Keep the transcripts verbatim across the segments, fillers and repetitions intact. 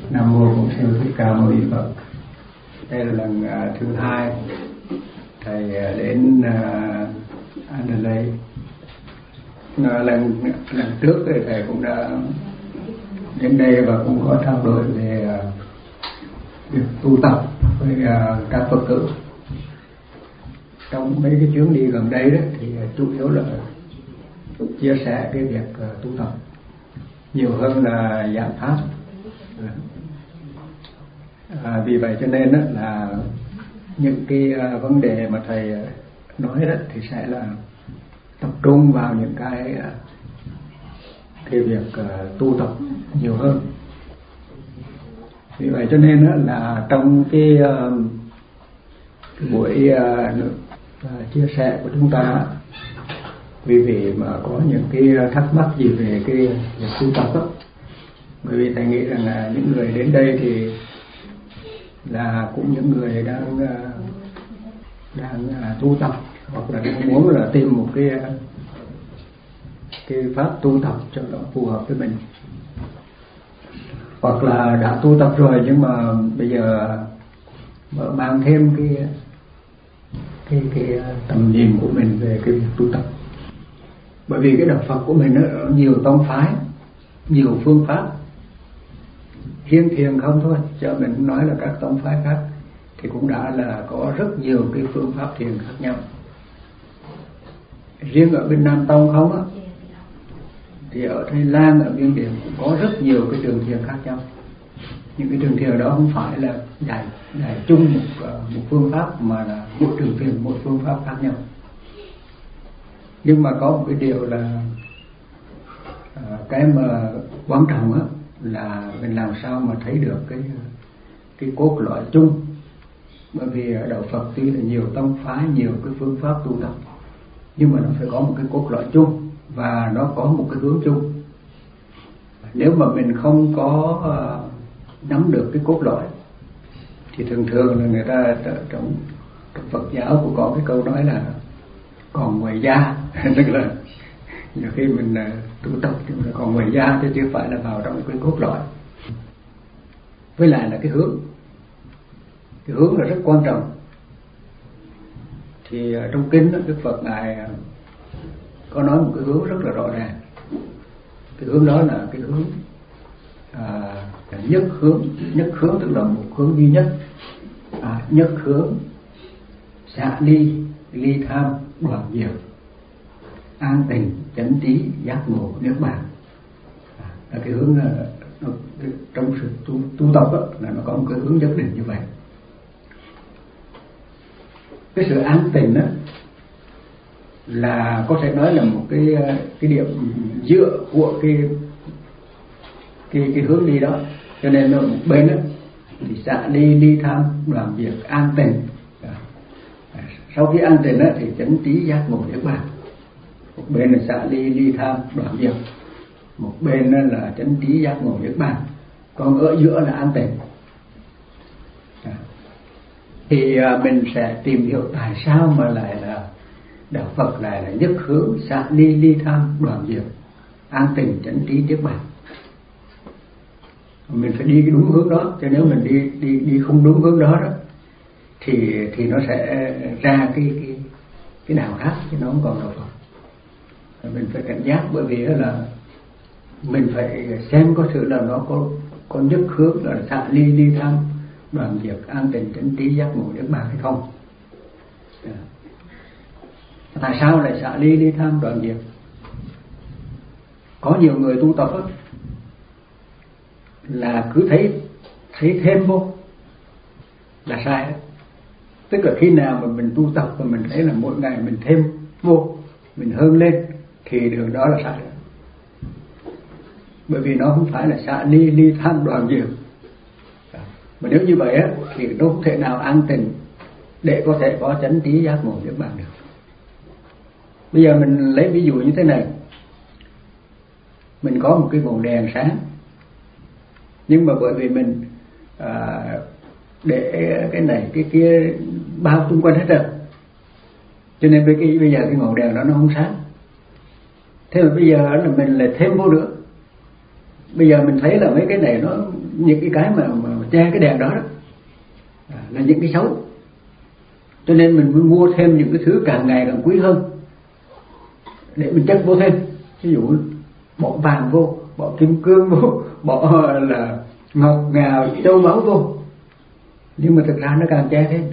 Nam mô Bổn Sư Thích Ca Mâu Ni Phật. Đây là lần uh, thứ hai thầy uh, đến uh, Adelaide. Uh, lần lần trước thì thầy cũng đã đến đây và cũng có trao đổi về uh, việc tu tập với uh, các Phật tử. Trong mấy cái chuyến đi gần đây đó thì uh, chủ yếu là chia sẻ cái việc uh, tu tập nhiều hơn là giảng pháp. À, vì vậy cho nên đó là những cái uh, vấn đề mà thầy uh, nói đó thì sẽ là tập trung vào những cái uh, cái việc uh, tu tập nhiều hơn. Vì vậy cho nên đó là trong cái, uh, cái buổi uh, uh, chia sẻ của chúng ta, quý vị mà có những cái thắc mắc gì về cái việc tu tập đó, bởi vì thầy nghĩ rằng là những người đến đây thì là cũng những người đang đang tu tập, hoặc là đang muốn là tìm một cái cái pháp tu tập cho nó phù hợp với mình, hoặc là đã tu tập rồi nhưng mà bây giờ mở mang thêm cái cái cái tầm nhìn của mình về cái việc tu tập. Bởi vì cái đạo Phật của mình nó nhiều tông phái, nhiều phương pháp, riêng thiền không thôi, cho mình nói là các tông phái khác thì cũng đã là có rất nhiều cái phương pháp thiền khác nhau. Riêng ở bên Nam Tông không á, thì ở Thái Lan, ở Miến Điện cũng có rất nhiều cái trường thiền khác nhau. Những cái trường thiền đó không phải là dạy dạy chung một một phương pháp, mà là mỗi trường thiền một phương pháp khác nhau. Nhưng mà có một cái điều là à, cái mà quan trọng á là mình làm sao mà thấy được cái cái cốt lõi chung. Bởi vì ở đạo Phật tuy là nhiều tông phái, nhiều cái phương pháp tu tập, nhưng mà nó phải có một cái cốt lõi chung và nó có một cái hướng chung. Nếu mà mình không có uh, nắm được cái cốt lõi thì thường thường là người ta trong, trong Phật giáo cũng có cái câu nói là còn ngoài da, tức là nhiều khi mình uh, tu tập thì mình còn ngoài da chứ chưa phải là vào trong cái cốt lõi. Với lại là cái hướng, cái hướng là rất quan trọng. Thì uh, trong kinh đó, Đức Phật ngài uh, có nói một cái hướng rất là rõ ràng. Cái hướng đó là cái hướng à, nhất hướng. Nhất hướng tức là một hướng duy nhất. à, Nhất hướng, xả ly, ly tham, đoạn diệt, an tình, chánh trí, giác ngộ, niết bàn. à, là cái hướng là, nó, trong sự tu, tu tập đó, là nó có một cái hướng nhất định như vậy. Cái sự an tình đó là có thể nói là một cái cái điểm dựa của cái cái cái hướng đi đó. Cho nên ở một bên đó thì xả ly, ly tham, đoạn diệt, an tình. Sau khi an tình đó thì chánh trí, giác ngộ, niết bàn. Một bên là xả ly, ly tham, đoạn diệt, một bên là chánh trí, giác ngộ, niết bàn. Còn ở giữa là an tình. Thì mình sẽ tìm hiểu tại sao mà lại là đạo Phật lại là nhất hướng, xả ly, ly tham, đoạn diệt, an tình, chánh trí, niết bàn. Mình phải đi cái đúng hướng đó, cho nếu mình đi đi đi không đúng hướng đó đó thì thì nó sẽ ra cái cái cái đạo khác, chứ nó không còn đạo Phật. Mình phải cảnh giác, bởi vì là mình phải xem có sự là nó có có nhất hướng là xả ly, ly tham, đoạn diệt, an tình, chánh trí, giác ngộ, niết bàn hay không. Tại sao lại xả ly, ly tham, đoạn diệt? Có nhiều người tu tập đó, là cứ thấy thấy thêm vô là sai đó. Tức là khi nào mà mình tu tập và mình thấy là mỗi ngày mình thêm vô, mình hơn lên, thì đường đó là sai đó. Bởi vì nó không phải là xả ly, ly tham, đoạn diệt. Mà nếu như vậy á thì nó không thể nào an tình để có thể có chánh trí, giác ngộ, niết bàn được. Bây giờ mình lấy ví dụ như thế này. Mình có một cái ngọn đèn sáng, nhưng mà bởi vì mình à, để cái này cái kia bao xung quanh hết rồi, cho nên với cái bây giờ cái ngọn đèn đó nó không sáng. Thế mà bây giờ là mình lại thêm vô nữa Bây giờ mình thấy là mấy cái này nó những cái cái mà, mà che cái đèn đó, đó là những cái xấu, cho nên mình mới mua thêm những cái thứ càng ngày càng quý hơn để mình chất vô thêm. Ví dụ bỏ vàng vô, bỏ kim cương vô, bỏ là ngọc ngà châu báu vô, nhưng mà thực ra nó càng che thêm.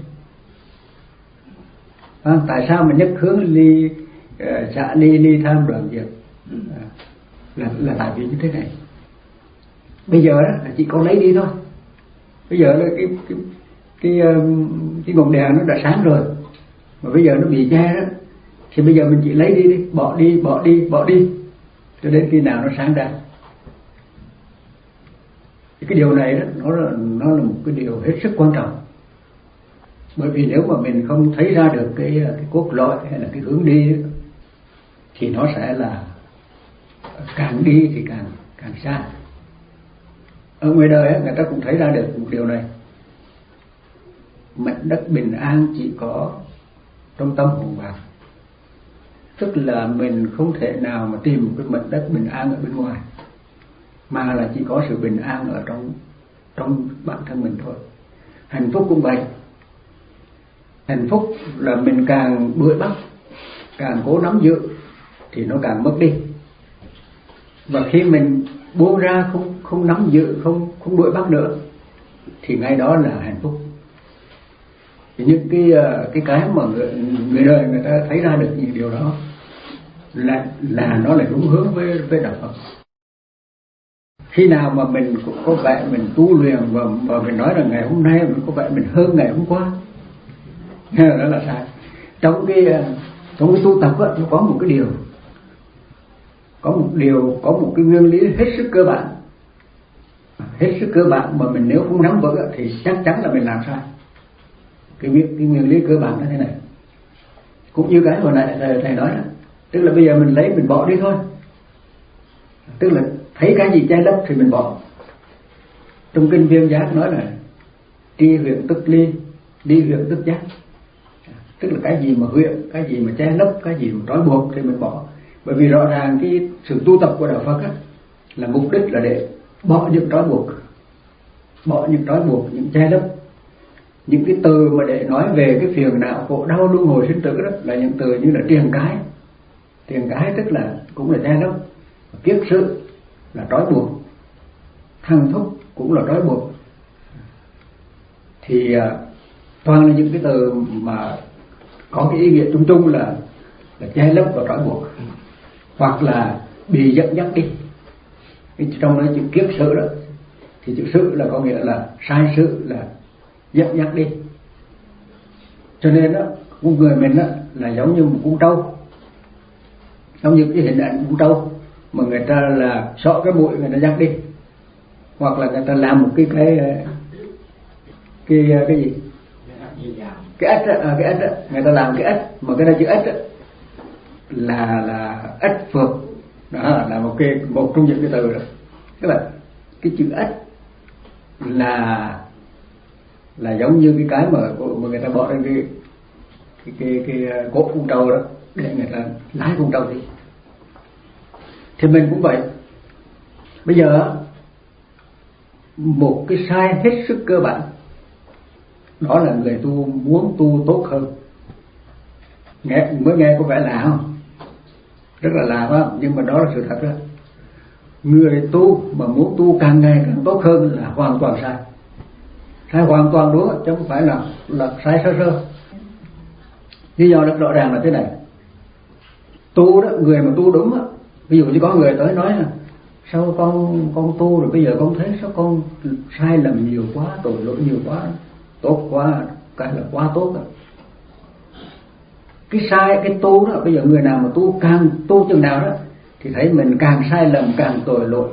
À, tại sao mà nhất hướng ly xả uh, ly ly tham đoạn diệt à, là là tại vì như thế này. Bây giờ đó là chỉ có lấy đi thôi. Bây giờ là cái cái cái cái ngọn đèn nó đã sáng rồi, mà bây giờ nó bị che đó, thì bây giờ mình chỉ lấy đi đi, bỏ đi, bỏ đi, bỏ đi cho đến khi nào nó sáng ra. Cái điều này đó, nó là nó là một cái điều hết sức quan trọng. Bởi vì nếu mà mình không thấy ra được cái cái cốt lõi hay là cái hướng đi đó, thì nó sẽ là càng đi thì càng càng xa. Ở ngoài đời ấy, người ta cũng thấy ra được một điều này. Mảnh đất bình an chỉ có trong tâm hồn bạn. Tức là mình không thể nào mà tìm một cái mảnh đất bình an ở bên ngoài, mà là chỉ có sự bình an ở trong trong bản thân mình thôi. Hạnh phúc cũng vậy. Hạnh phúc là mình càng đuổi bắt, càng cố nắm giữ thì nó càng mất đi. Và khi mình buông ra, không không nắm giữ, không không đuổi bắt nữa, thì ngay đó là hạnh phúc. Thì những cái cái cái mà người, người đời người ta thấy ra được những điều đó là là nó lại đúng hướng với với đạo Phật. Khi nào mà mình có vẻ mình tu luyện và, và mình nói là ngày hôm nay mình có vẻ mình hơn ngày hôm qua, đó là sai. Trong cái trong cái tu tập đó, nó có một cái điều, có một điều, có một cái nguyên lý hết sức cơ bản, hết sức cơ bản mà mình nếu không nắm vững thì chắc chắn là mình làm sai. Cái, cái nguyên lý cơ bản là thế này, cũng như cái hồi nãy thầy, thầy nói đó, tức là bây giờ mình lấy mình bỏ đi thôi. Tức là thấy cái gì che lấp thì mình bỏ. Trong kinh Viên Giác nói là tri huyện tức ly, đi huyện tức giác. Tức là cái gì mà huyện, cái gì mà che lấp, cái gì mà trói buộc thì mình bỏ. Bởi vì rõ ràng cái sự tu tập của đạo Phật á, là mục đích là để bỏ những trói buộc, bỏ những trói buộc, những che lấp. Những cái từ mà để nói về cái phiền não khổ đau luân hồi sinh tử đó là những từ như là triền cái. Triền cái tức là cũng là che lấp. Kiết sự là trói buộc, thăng thúc cũng là trói buộc. Thì uh, toàn là những cái từ mà có cái ý nghĩa chung chung là là che lấp và trói buộc, hoặc là bị dẫn dắt đi. Trong đó chữ kiết sự đó, thì chữ sự là có nghĩa là sai sự, là dẫn dắt đi. Cho nên đó, con người mình đó là giống như một con trâu, giống như cái hình ảnh con trâu mà người ta là xỏ cái mũi người ta dắt đi, hoặc là người ta làm một cái cái cái cái gì cái ếch á, à, cái ếch á, người ta làm cái ếch mà cái này chữ ếch á, là là ếch phược đó, là một cái một trong những cái từ đó. Tức là cái chữ ếch là là giống như cái cái mà mà người ta bỏ lên cái cái cái, cái cốt con trâu đó để người ta lái con trâu đi. Thì mình cũng vậy. Bây giờ một cái sai hết sức cơ bản, đó là người tu muốn tu tốt hơn. Nghe mới nghe có vẻ lạ không? Rất là lạ phải không? Nhưng mà đó là sự thật đó. Người tu mà muốn tu càng ngày càng tốt hơn là hoàn toàn sai. Sai hoàn toàn đúng, chứ không phải là là sai sơ sơ. Lý do rất rõ ràng là thế này. Tu đó, người mà tu đúng đó, ví dụ như có người tới nói là sao con con tu rồi bây giờ con thấy sao con sai lầm nhiều quá, tội lỗi nhiều quá, tốt quá, cái là quá tốt đó. Cái sai, cái tu đó, bây giờ người nào mà tu càng tu chừng nào đó thì thấy mình càng sai lầm, càng tội lỗi,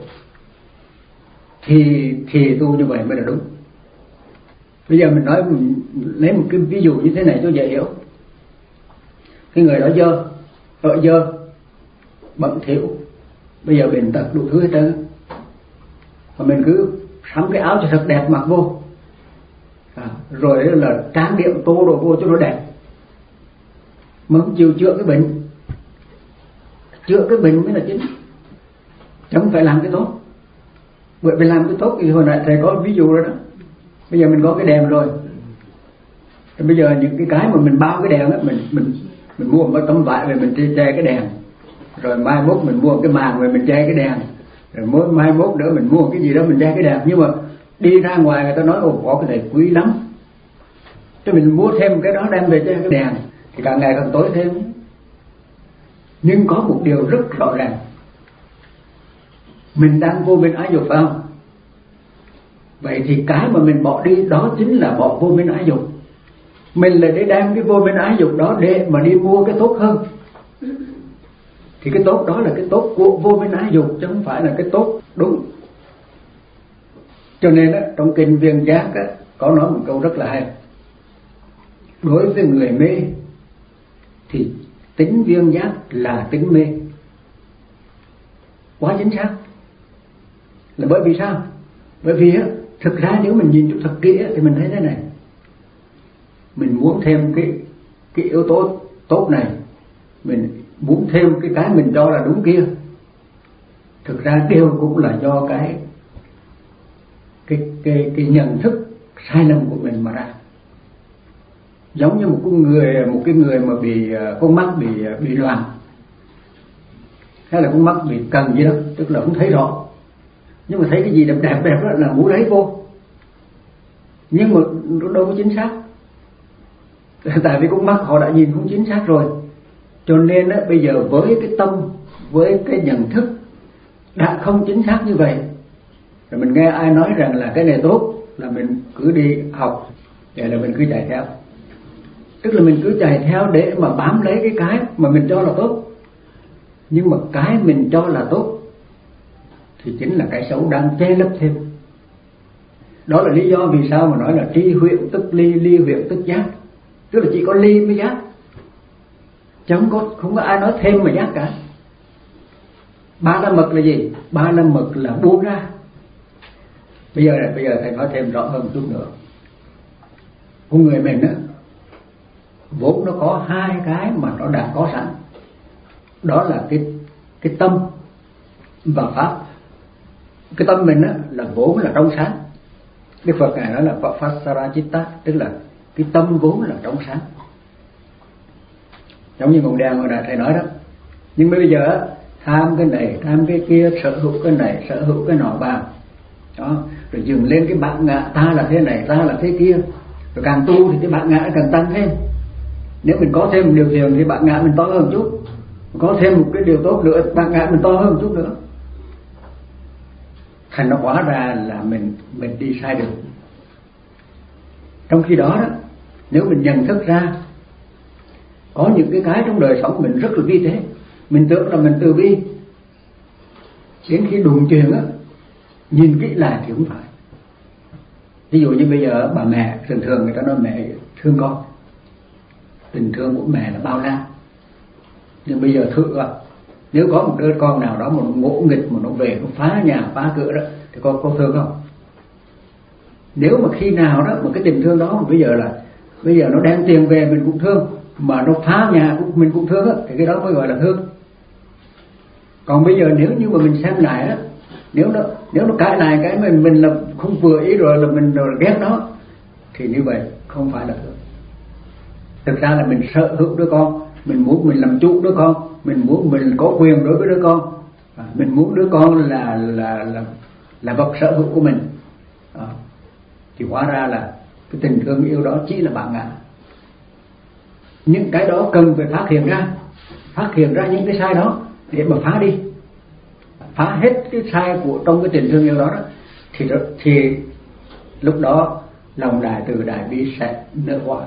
thì thì tu như vậy mới là đúng. Bây giờ mình nói, mình lấy một cái ví dụ như thế này cho dễ hiểu. Cái người đó dơ, ở dơ, bẩn thỉu, bây giờ bệnh tật đủ thứ hết trơn, mà mình cứ sắm cái áo cho thật đẹp mặc vô, à, rồi là tráng điểm tô đồ vô cho nó đẹp, mà không chịu chữa cái bệnh. Chữa cái bệnh mới là chính, chứ không phải làm cái tốt. Bởi vì làm cái tốt thì hồi nãy thầy có ví dụ rồi đó. Bây giờ mình có cái đèn rồi, thì bây giờ những cái cái mà mình bao cái đèn á, mình mình mình mua một tấm vải về mình che cái đèn, rồi mai mốt mình mua cái màn về mình che cái đèn, rồi mới mai mốt nữa mình mua cái gì đó mình che cái đèn. Nhưng mà đi ra ngoài người ta nói ồ có cái này quý lắm, cho mình mua thêm cái đó đem về che cái đèn thì càng ngày càng tối thêm. Nhưng có một điều rất rõ ràng, mình đang vô minh ái dục phải không? Vậy thì cái mà mình bỏ đi đó chính là bỏ vô minh ái dục. Mình là để đem cái vô minh ái dục đó để mà đi mua cái tốt hơn. Thì cái tốt đó là cái tốt của vô minh ái dục, chứ không phải là cái tốt đúng. Cho nên đó, trong kinh Viên Giác đó, có nói một câu rất là hay. Đối với người mê thì tính viên giác là tính mê. Quá chính xác. Là bởi vì sao? Bởi vì á, thực ra nếu mình nhìn cho thật kỹ á, thì mình thấy thế này. Mình muốn thêm cái cái yếu tố tốt này, mình muốn thêm cái cái mình cho là đúng kia, thực ra đều cũng là do cái cái cái cái nhận thức sai lầm của mình mà ra. Giống như một con người một cái người mà bị con mắt bị bị loạn, hay là con mắt bị cần gì đó, tức là không thấy rõ, nhưng mà thấy cái gì đẹp đẹp đẹp đó là muốn lấy vô, nhưng mà nó đâu có chính xác. Tại vì con mắt họ đã nhìn không chính xác rồi. Cho nên á, bây giờ với cái tâm, với cái nhận thức đã không chính xác như vậy, rồi mình nghe ai nói rằng là cái này tốt là mình cứ đi học, để là mình cứ chạy theo. Tức là mình cứ chạy theo để mà bám lấy cái cái mà mình cho là tốt. Nhưng mà cái mình cho là tốt thì chính là cái xấu đang che lấp thêm. Đó là lý do vì sao mà nói là tri huyện tức ly, ly huyện tức giác. Tức là chỉ có ly mới giác, chứ không có, không có ai nói thêm mà giác cả. Ba la mật là gì? Ba la mật là buông ra. Bây giờ bây giờ thầy nói thêm rõ hơn một chút nữa. Con người mình á, vốn nó có hai cái mà nó đã có sẵn. Đó là cái cái tâm và pháp. Cái tâm mình á là vốn là trong sáng. Đức Phật ngài nói là Papasarachitta, tức là cái tâm vốn là trong sáng. Giống như ngọn đèn hồi nãy thầy nói đó. Nhưng bây giờ tham cái này, tham cái kia, sở hữu cái này, sở hữu cái nọ vào đó, rồi dừng lên cái bản ngã ta là thế này, ta là thế kia. Rồi càng tu thì cái bản ngã càng tăng thêm. Nếu mình có thêm một điều thiền thì bản ngã mình to hơn chút, có thêm một cái điều tốt nữa bản ngã mình to hơn chút nữa. Thành nó hóa ra là mình mình đi sai đường. Trong khi đó đó, nếu mình nhận thức ra có những cái cái trong đời sống mình rất là vi tế, mình tưởng là mình từ bi, đến khi đụng chuyện á, nhìn kỹ lại thì không phải. Ví dụ như bây giờ bà mẹ, thường thường người ta nói mẹ thương con, tình thương của mẹ là bao la. Nhưng bây giờ thử à, nếu có một đứa con nào đó mà nó ngỗ nghịch, mà nó về nó phá nhà phá cửa đó, thì con có thương không? Nếu mà khi nào đó mà cái tình thương đó mà bây giờ là bây giờ nó đem tiền về mình cũng thương, mà nó phá nhà của mình cũng thương á, thì cái đó mới gọi là thương. Còn bây giờ nếu như mà mình xem lại á, nếu nó nếu nó cãi lại cái mình mình là không vừa ý rồi là mình rồi ghét nó, thì như vậy không phải là thương. Thực ra là mình sở hữu đứa con, mình muốn mình làm chủ đứa con, mình muốn mình có quyền đối với đứa con, à, mình muốn đứa con là là là là vật sở hữu của mình, à, thì hóa ra là cái tình thương yêu đó chỉ là bản ngã. Những cái đó cần phải phát hiện ra, phát hiện ra những cái sai đó để mà phá đi, phá hết cái sai của trong cái tình thương yêu đó, đó thì đó, thì lúc đó lòng đại từ đại bi sẽ nở hoa.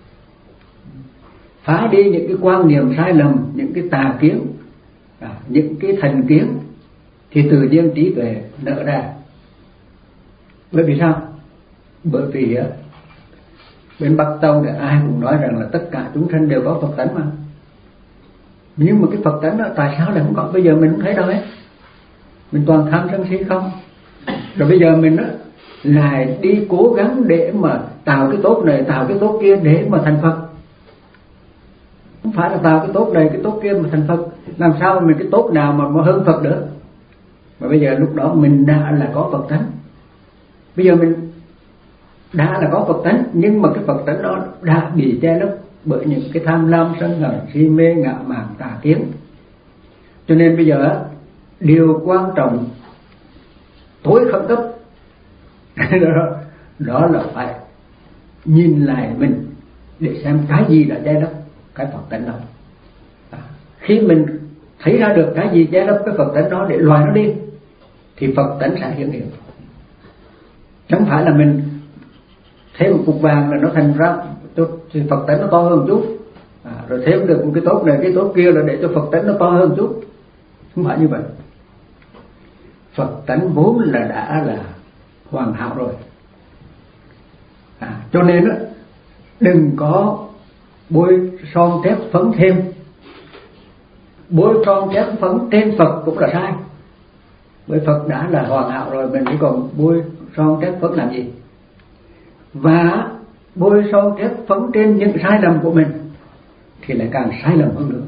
Phá đi những cái quan niệm sai lầm, những cái tà kiến, à, những cái thành kiến, thì tự nhiên trí tuệ nở ra. Bởi vì sao? Bởi vì á, bên Bắc Tông thì ai cũng nói rằng là tất cả chúng sanh đều có Phật tánh mà. Nhưng mà cái Phật tánh đó tại sao lại không có? Bây giờ mình không thấy đâu hết. Mình toàn tham sân si không. Rồi bây giờ mình á lại đi cố gắng để mà tạo cái tốt này, tạo cái tốt kia để mà thành Phật. Không phải là tạo cái tốt này, cái tốt kia mà thành Phật. Làm sao mà cái tốt nào mà, mà hơn Phật nữa? Mà bây giờ lúc đó mình đã là có Phật tánh. Bây giờ mình đã là có Phật tánh, nhưng mà cái Phật tánh đó đã bị che lấp bởi những cái tham lam, sân hận, si mê, ngạ mạn, tà kiến. Cho nên bây giờ điều quan trọng tối khẩn cấp đó, đó là phải nhìn lại mình để xem cái gì đã che lấp cái Phật tánh đó. À, khi mình thấy ra được cái gì che lấp cái Phật tánh đó để loại nó đi, thì Phật tánh sẽ hiện hiện. Chẳng phải là mình thêm một cục vàng là nó thành ra thì Phật tánh nó to hơn chút, à, rồi thêm được một cái tốt này cái tốt kia là để cho Phật tánh nó to hơn chút. Không phải như vậy. Phật tánh vốn là đã là hoàn hảo rồi. À, cho nên đó, đừng có bôi son thép phấn thêm. Bôi son thép phấn trên Phật cũng là sai. Bởi Phật đã là hoàn hảo rồi, mình chỉ còn bôi son thép phấn làm gì? Và bôi son thép phấn trên những sai lầm của mình thì lại càng sai lầm hơn nữa.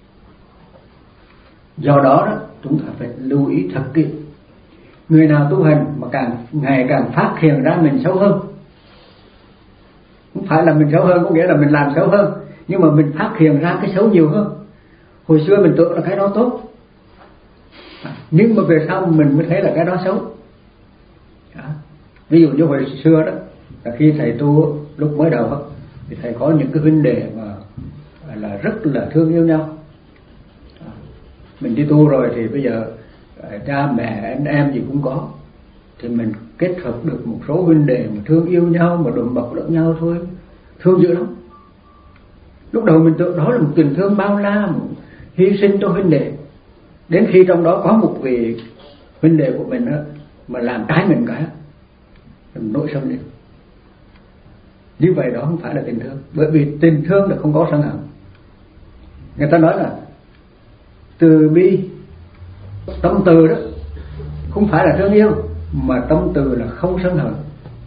Do đó, đó chúng ta phải lưu ý thật kỹ. Người nào tu hành mà càng ngày càng phát hiện ra mình xấu hơn, không phải là mình xấu hơn có nghĩa là mình làm xấu hơn, nhưng mà mình phát hiện ra cái xấu nhiều hơn. Hồi xưa mình tưởng là cái đó tốt, nhưng mà về sau mình mới thấy là cái đó xấu. Đó. Ví dụ như hồi xưa đó, là khi thầy tu lúc mới đầu đó, thì thầy có những cái huynh đệ mà là rất là thương yêu nhau. Đó. Mình đi tu rồi thì bây giờ cha mẹ anh em gì cũng có, thì mình kết hợp được một số huynh đệ mà thương yêu nhau, mà đùm bọc lẫn nhau thôi, thương dữ lắm. Lúc đầu mình tưởng đó là một tình thương bao la, một hy sinh cho huynh đệ. Đến khi trong đó có một vị huynh đệ của mình đó, mà làm trái mình cái, mình nổi sân lên. Như vậy đó không phải là tình thương. Bởi vì tình thương là không có sân hận. Người ta nói là từ bi, tâm từ đó không phải là thương yêu, mà tâm từ là không sân hận.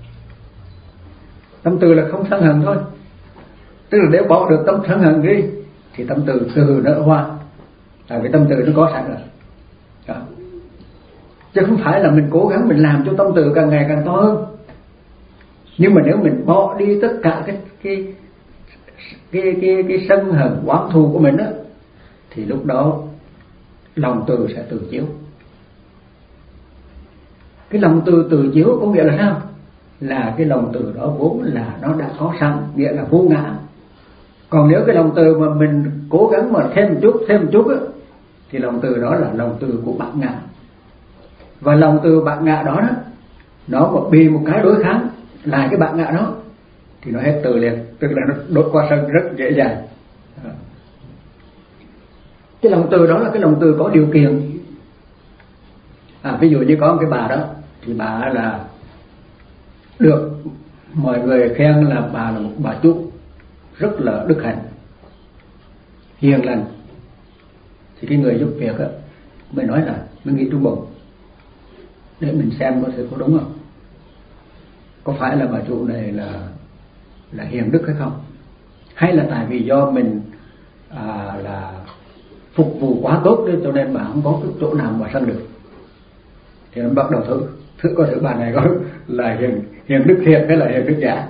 Tâm từ là không sân hận thôi. Tức là nếu bỏ được tâm sân hận đi thì tâm từ từ nở hoa. Tại vì tâm từ nó có sẵn rồi. Đó. Chứ không phải là mình cố gắng mình làm cho tâm từ càng ngày càng to hơn. Nhưng mà nếu mình bỏ đi tất cả cái cái cái cái, cái sân hận oán thù của mình đó, thì lúc đó lòng từ sẽ tự chiếu. Cái lòng từ tự chiếu có nghĩa là sao? Là cái lòng từ đó vốn là nó đã có sẵn, nghĩa là vô ngã. Còn nếu cái lòng từ mà mình cố gắng mà thêm một chút, thêm một chút á, thì lòng từ đó là lòng từ của bát ngã. Và lòng từ bát ngã đó, đó nó mà bị một cái đối kháng lại cái bát ngã đó thì nó hết từ liền, tức là nó đốt qua sân rất dễ dàng. Cái lòng từ đó là cái lòng từ có điều kiện. À, ví dụ như có một cái bà đó, thì bà là được mọi người khen là bà là một bà chủ rất là đức hạnh, hiền lành. Thì cái người giúp việc á mới nói là mới nghĩ trong bụng để mình xem có thể có đúng không, có phải là bà chủ này là là hiền đức hay không, hay là tại vì do mình à, là phục vụ quá tốt đấy cho nên bà không có cái chỗ nào mà sân được. Thì nó bắt đầu thử thử có thử bà này có là hiền hiền đức thiệt hay là hiền đức giả.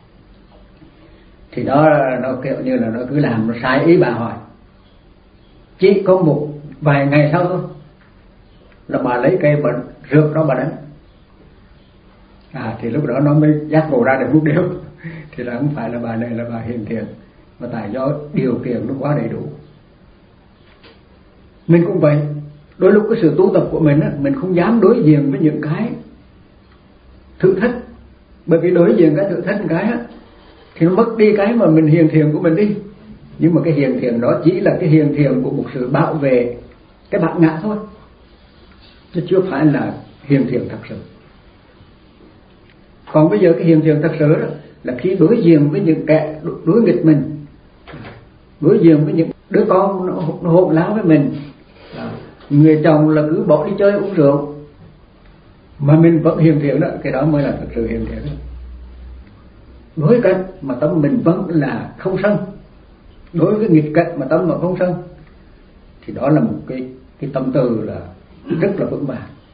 Thì nó nó kiểu như là nó cứ làm nó sai ý bà hỏi. Chỉ có một vài ngày sau thôi là bà lấy cây bà rượt đó bà đánh. À thì lúc đó nó mới giác ngộ ra được một điều thì là không phải là bà này là bà hiền thiện, mà tại do điều kiện nó quá đầy đủ. Mình cũng vậy, đôi lúc cái sự tu tập của mình á, mình không dám đối diện với những cái thử thách, bởi vì đối diện cái thử thách cái á thì nó mất đi cái mà mình hiền thiện của mình đi. Nhưng mà cái hiền thiện đó chỉ là cái hiền thiện của một sự bảo vệ cái bát ngã thôi, chứ chưa phải là hiền thiện thật sự. Còn bây giờ cái hiền thiện thật sự đó là khi đối diện với những kẻ đối nghịch mình, đối diện với những đứa con nó, nó hỗn láo với mình, người chồng là cứ bỏ đi chơi uống rượu mà mình vẫn hiền thiện đó, cái đó mới là thật sự hiền thiện đó. Đối cảnh mà tâm mình vẫn là không sân, đối với nghịch cảnh mà tâm mà không sân, thì đó là một cái cái tâm từ là rất là vững vàng.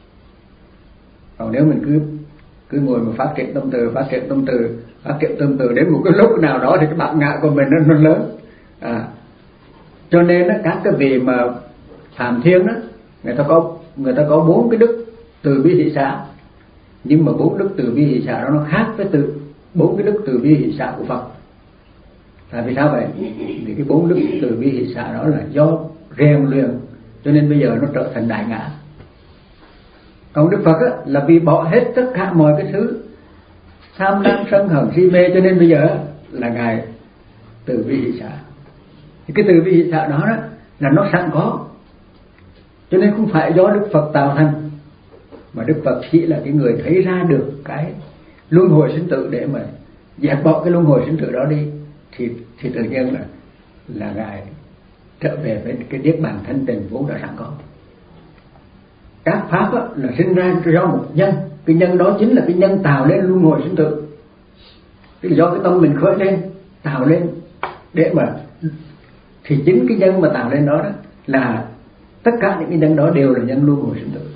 Còn nếu mình cứ cứ ngồi mà phát triển tâm từ, phát triển tâm từ, phát triển tâm từ đến một cái lúc nào đó thì cái bản ngã của mình nó, nó lớn. À, cho nên đó, các cái vị mà Phạm Thiên đó, người ta có người ta có bốn cái đức từ bi hỷ xả, nhưng mà bốn đức từ bi hỷ xả đó nó khác với từ bốn cái đức từ bi hỷ xả của Phật. Tại vì sao vậy? Vì cái bốn đức từ bi hỷ xả đó là do rèn luyện, cho nên bây giờ nó trở thành đại ngã. Còn Đức Phật á, là vì bỏ hết tất cả mọi cái thứ tham lam sân hận si mê, cho nên bây giờ là ngài từ bi hỷ xả. Thì cái từ bi hỷ xả đó, đó là nó sẵn có, cho nên không phải do Đức Phật tạo thành, mà Đức Phật chỉ là cái người thấy ra được cái luân hồi sinh tử để mà dẹp bỏ cái luân hồi sinh tử đó đi, thì thì tự nhiên là là ngài trở về với cái niết bàn thanh tịnh vốn đã sẵn có. Các pháp á, là sinh ra do một nhân, cái nhân đó chính là cái nhân tạo lên luân hồi sinh tử, tức là do cái tâm mình khởi lên tạo lên để mà, thì chính cái nhân mà tạo lên đó, đó là tất cả những cái nhân đó đều là nhân luân hồi sinh tử.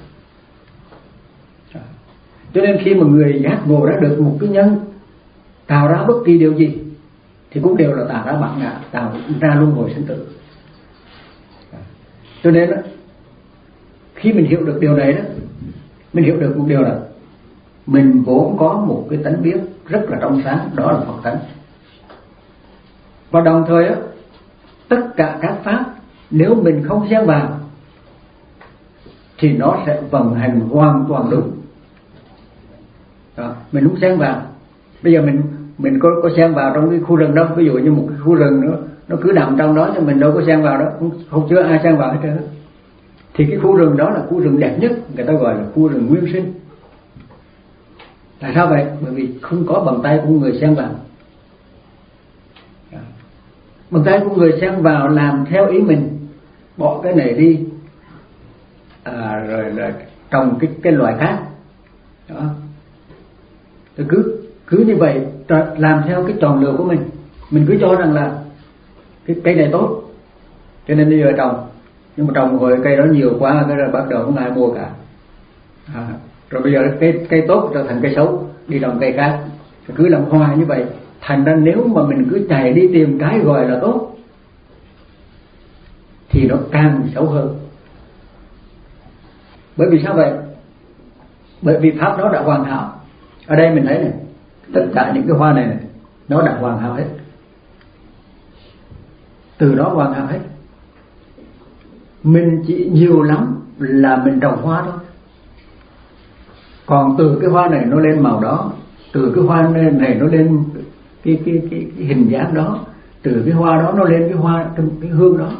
Cho nên khi mà người giác ngộ đã được một cái nhân tạo ra bất kỳ điều gì thì cũng đều là tạo ra bản ngã, tạo ra luân hồi sinh tử. Cho nên đó, khi mình hiểu được điều này đó, mình hiểu được một điều là mình vốn có một cái tánh biết rất là trong sáng, đó là Phật tánh. Và đồng thời đó, tất cả các pháp nếu mình không xen vào thì nó sẽ vận hành hoàn toàn đúng. Đó, mình không xen vào. Bây giờ mình mình có có xen vào trong cái khu rừng đó, ví dụ như một cái khu rừng nó nó cứ nằm trong đó, chứ mình đâu có xen vào đó, không, không chưa ai xen vào hết trơn. Thì cái khu rừng đó là khu rừng đẹp nhất, người ta gọi là khu rừng nguyên sinh. Tại sao vậy? Bởi vì không có bàn tay của người xen vào. Bàn tay của người xen vào làm theo ý mình, bỏ cái này đi, à, rồi là trồng cái cái loài khác. Đó. Thì cứ cứ như vậy làm theo cái tròn lựa của mình, mình cứ cho rằng là cái cây này tốt, cho nên bây giờ trồng. Nhưng mà trồng rồi cây đó nhiều quá, cái rồi bắt đầu không ai mua cả. À, rồi bây giờ cây cây tốt trở thành cây xấu, đi trồng cây khác, cứ làm hoài như vậy. Thành ra nếu mà mình cứ chạy đi tìm cái gọi là tốt thì nó càng xấu hơn. Bởi vì sao vậy? Bởi vì pháp đó đã hoàn hảo. Ở đây mình thấy này, tất cả những cái hoa này, này nó đã hoàn hảo hết, từ đó hoàn hảo hết. Mình chỉ nhiều lắm là mình trồng hoa thôi. Còn từ cái hoa này nó lên màu đó, từ cái hoa này nó lên cái, cái, cái, cái hình dáng đó, từ cái hoa đó nó lên cái hoa, cái, cái hương đó.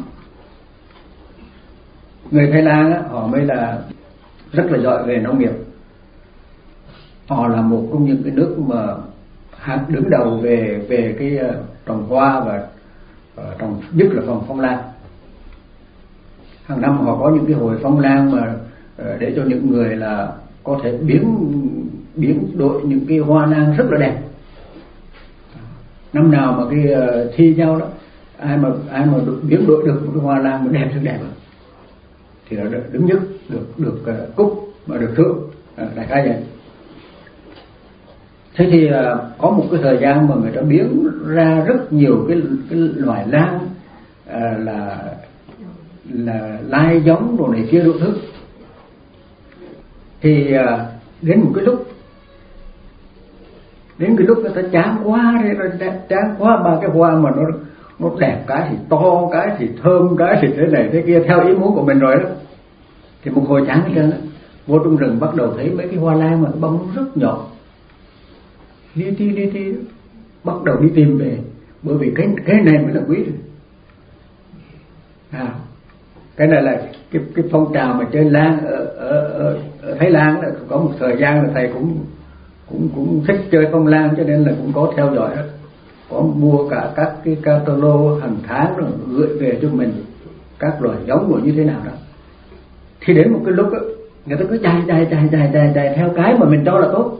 Người Thái Lan á, họ mới là rất là giỏi về nông nghiệp. Họ là một trong những cái nước mà đứng đầu về về cái trồng hoa và trồng, nhất là trồng phong lan. Hàng năm họ có những cái hội phong lan mà để cho những người là có thể biến biến đổi những cái hoa lan rất là đẹp. Năm nào mà cái thi nhau đó, ai mà ai mà được biến đổi được một cái hoa lan mà đẹp rất đẹp thì là được đứng nhất, được được cúc mà được thưởng, đại khái vậy. Thế thì có một cái thời gian mà người ta biến ra rất nhiều cái cái loài lan, à, là là lai giống đồ này kia đủ thứ. Thì à, đến một cái lúc đến cái lúc người ta chán quá đấy, rồi chán quá ba cái hoa mà nó nó đẹp cái thì to, cái thì thơm, cái thì thế này thế kia theo ý muốn của mình rồi đó, thì một hồi chán hết trơn á, vô trong rừng bắt đầu thấy mấy cái hoa lan mà bông rất nhỏ, đi đi đi đi bắt đầu đi tìm về, bởi vì cái cái này mới là quý rồi. À, cái này là cái cái phong trào mà chơi lan ở ở ở, ở Thái Lan đó, có một thời gian là thầy cũng cũng cũng thích chơi phong lan, cho nên là cũng có theo dõi đó, có mua cả các cái catalog hàng tháng rồi gửi về cho mình các loại giống của như thế nào đó. Thì đến một cái lúc đó, người ta cứ chạy chạy chạy chạy chạy chạy theo cái mà mình cho là tốt,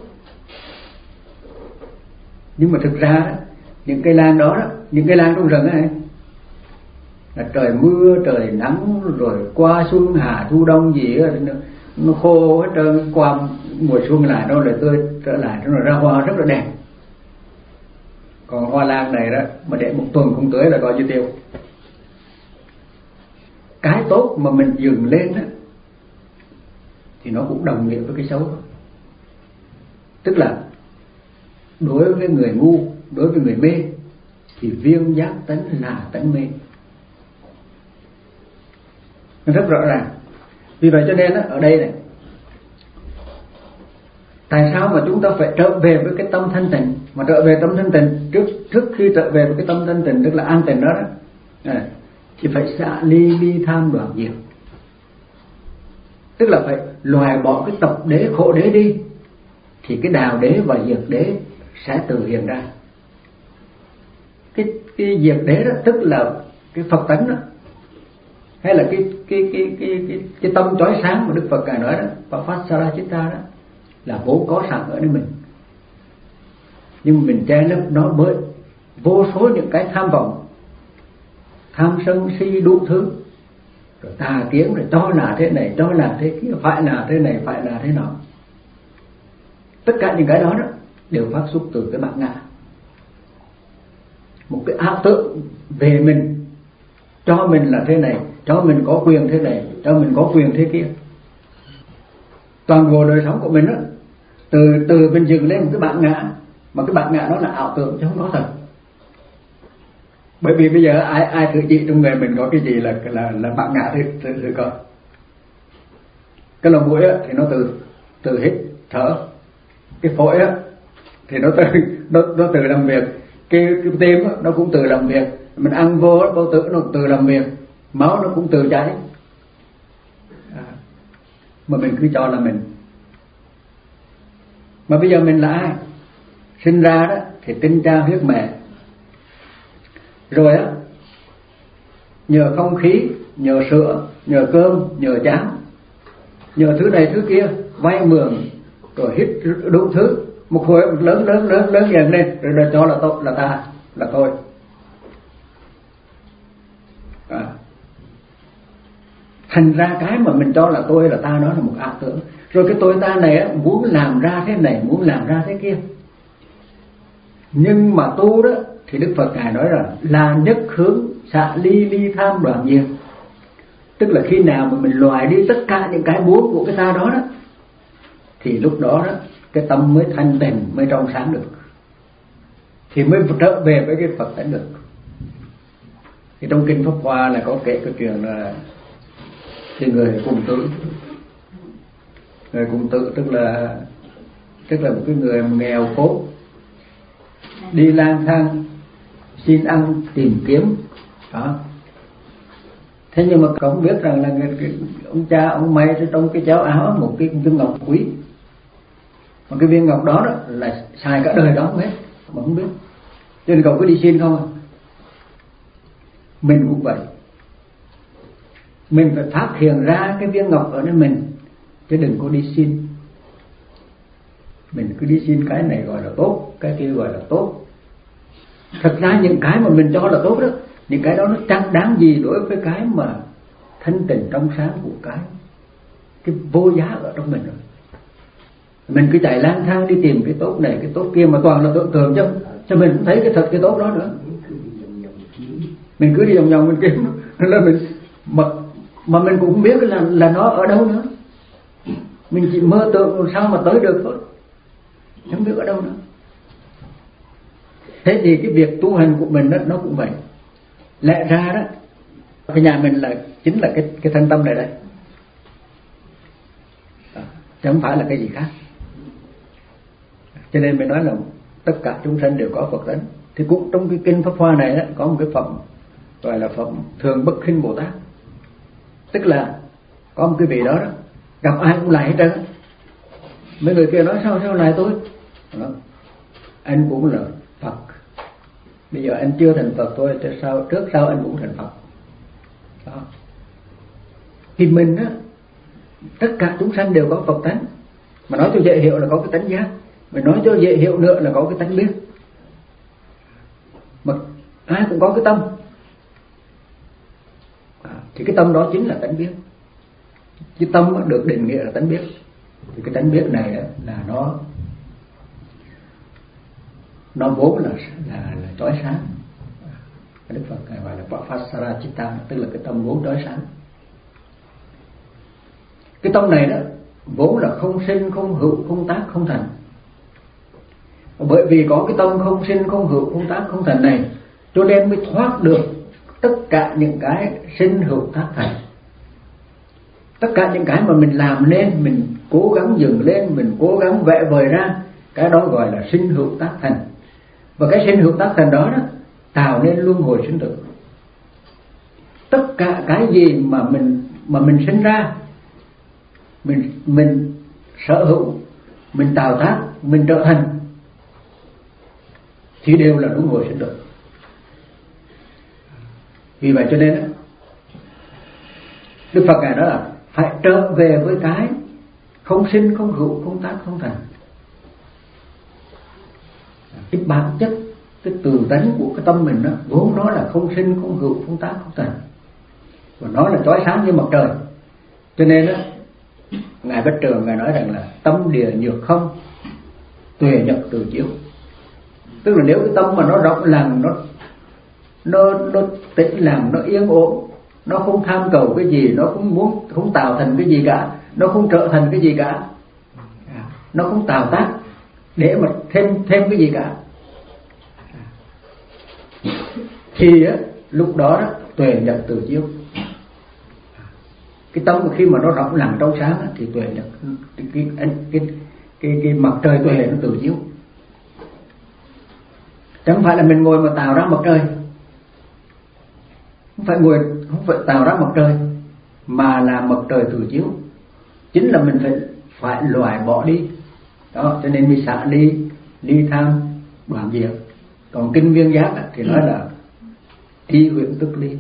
nhưng mà thực ra đó, những cây lan đó, đó những cây lan trong rừng ấy là trời mưa trời nắng rồi qua xuân hạ thu đông gì đó, nó khô hết trơn, qua mùa xuân lại nó lại tươi trở lại, nó ra hoa rất là đẹp. Còn hoa lan này đó mà để một tuần không tưới là coi như tiêu. Cái tốt mà mình dừng lên đó thì nó cũng đồng nghĩa với cái xấu. Tức là đối với người ngu, đối với người mê thì viên giác tánh là tánh mê. Nó rất rõ ràng. Vì vậy cho nên đó, ở đây này, tại sao mà chúng ta phải trở về với cái tâm thanh tịnh? Mà trở về tâm thanh tịnh, trước trước khi trở về với cái tâm thanh tịnh tức là an tịnh đó, đó à, thì phải xả ly ly tham đoạn diệt. Tức là phải loại bỏ cái tập đế khổ đế đi, thì cái đạo đế và diệt đế sẽ tự hiện ra. Cái cái diệt đế đó tức là cái Phật tánh đó, hay là cái cái cái cái cái, cái tâm chói sáng mà Đức Phật ngài nói đó, và phát sara chitta đó, là vốn có sẵn ở nơi mình, nhưng mình che lấp nó bởi vô số những cái tham vọng, tham sân si đủ thứ, rồi tà kiến, rồi cho là thế này, cho là thế kia, phải là thế này, phải là thế nọ. Tất cả những cái đó, đó đều phát xuất từ cái bản ngã, một cái ảo tưởng về mình, cho mình là thế này, cho mình có quyền thế này, cho mình có quyền thế kia. Toàn bộ đời sống của mình đó, từ từ mình dựng lên một cái bản ngã, mà cái bản ngã đó là ảo tưởng chứ không có thật. Bởi vì bây giờ ai ai thử chỉ trong người mình có cái gì là là là bản ngã thì thử thử coi. Cái lỗ mũi á, thì nó từ từ hít thở, cái phổi á, thì nó từ nó, nó từ làm việc, cái, cái tim á, nó cũng từ làm việc, mình ăn vô bao tử nó cũng từ làm việc, máu nó cũng từ chảy. À, mà mình cứ cho là mình. Mà bây giờ mình là ai? Sinh ra đó thì tinh cha huyết mẹ, rồi á nhờ không khí, nhờ sữa, nhờ cơm, nhờ cháo, nhờ thứ này thứ kia, vay mượn, rồi hít đủ thứ, một hồi lớn lớn lớn lớn dần lên, rồi, rồi cho là tôi, là ta, là tôi. À, thành ra cái mà mình cho là tôi, là ta, đó là một ảo tưởng. Rồi cái tôi ta này á, muốn làm ra thế này, muốn làm ra thế kia. Nhưng mà tu đó thì Đức Phật ngài nói rằng là nhất hướng xả ly ly tham đoạn diệt. Tức là khi nào mà mình loại đi tất cả những cái muốn của cái ta đó đó, thì lúc đó đó cái tâm mới thanh tịnh, mới trong sáng được, thì mới trở về với cái Phật tánh được. Thì trong kinh Pháp Hoa là có kể cái chuyện là cái người cùng tử, người cùng tử tức là tức là một cái người nghèo khổ, đi lang thang xin ăn tìm kiếm đó. Thế nhưng mà cậu không biết rằng là người, ông cha ông may trong cái cháo áo một cái viên ngọc quý, mà cái viên ngọc đó, đó là xài cả đời đó không hết mà không biết, cho nên cậu cứ đi xin không à. Mình cũng vậy, mình phải phát hiện ra cái viên ngọc ở nơi mình, chứ đừng có đi xin. Mình cứ đi xin cái này gọi là tốt, cái kia gọi là tốt. Thật ra những cái mà mình cho là tốt đó, những cái đó nó chẳng đáng gì đối với cái mà thanh tịnh trong sáng của cái cái vô giá ở trong mình rồi. Mình cứ chạy lang thang đi tìm cái tốt này, cái tốt kia mà toàn là tưởng tượng chứ, cho mình cũng thấy cái thật cái tốt đó nữa. Mình cứ đi vòng vòng mình kiếm là mình mà, mà mình cũng không biết là là nó ở đâu nữa. Mình chỉ mơ tưởng làm sao mà tới được thôi, không biết ở đâu nữa. Thế thì cái việc tu hành của mình đó, nó cũng vậy. Lẽ ra đó cái nhà mình là chính là cái cái thân tâm này đây, à, chứ không phải là cái gì khác. Cho nên mình nói là tất cả chúng sanh đều có Phật tánh. Thì cũng trong cái kinh Pháp Hoa này đó, có một cái phẩm gọi là phẩm Thường Bất Khinh Bồ Tát. Tức là có một cái vị đó, đó gặp ai cũng lại hết trơn. Mấy người kia nói sao sao lại tôi đó, anh cũng là Phật. Bây giờ anh chưa thành Phật thôi, sao trước sau anh cũng thành Phật đó. Thì mình á, tất cả chúng sanh đều có Phật tánh. Mà nói cho dễ hiểu là có cái tánh giác, mình nói cho dễ hiểu nữa là có cái tánh biết. Mà ai cũng có cái tâm à, thì cái tâm đó chính là tánh biết. Chứ tâm được định nghĩa là tánh biết. Thì cái tánh biết này là nó nó vốn là là là chói sáng. Đức Phật gọi là Vapasara Chitta, tức là cái tâm vốn chói sáng. Cái tâm này đó vốn là không sinh, không hữu, không tác, không thành. Bởi vì có cái tâm không sinh, không hữu, không tác, không thành này, cho nên mới thoát được tất cả những cái sinh hữu tác thành. Tất cả những cái mà mình làm nên, mình cố gắng dựng lên, mình cố gắng vẽ vời ra, cái đó gọi là sinh hữu tác thành. Và cái sinh hữu tác thành đó, đó tạo nên luân hồi sinh tử. Tất cả cái gì mà mình mà mình sinh ra, mình mình sở hữu, mình tạo tác, mình trở thành, thì đều là luân hồi sinh tử. Vì vậy cho nên Đức Phật ngài nói là phải trở về với cái không sinh, không hữu, không tác, không thành. Cái bản chất, cái từ tánh của cái tâm mình đó, vốn nó là không sinh, không hữu, không tác, không thành, và nó là chói sáng như mặt trời. Cho nên đó, ngài Bách Trường ngài nói rằng là tâm địa nhược không, tuệ nhật từ chiếu. Tức là nếu cái tâm mà nó rộng lặng, nó nó nó tĩnh lặng, nó yên ổn, nó không tham cầu cái gì, nó không muốn không tạo thành cái gì cả, nó không trở thành cái gì cả, nó không tạo tác để mà thêm thêm cái gì cả, thì á, lúc đó, đó tuệ nhật từ chiếu. Cái tâm khi mà nó rộng lặng trong sáng thì tuệ nhật, cái cái cái cái, cái, cái mặt trời tuệ nó từ chiếu. Chẳng phải là mình ngồi mà tạo ra mặt trời, không phải ngồi, không phải tạo ra mặt trời, mà là mặt trời từ chiếu. Chính là mình phải phải loại bỏ đi đó, cho nên mình xả ly ly tham đoạn diệt. Còn kinh Viên Giác thì nói là ly huyễn tức ly,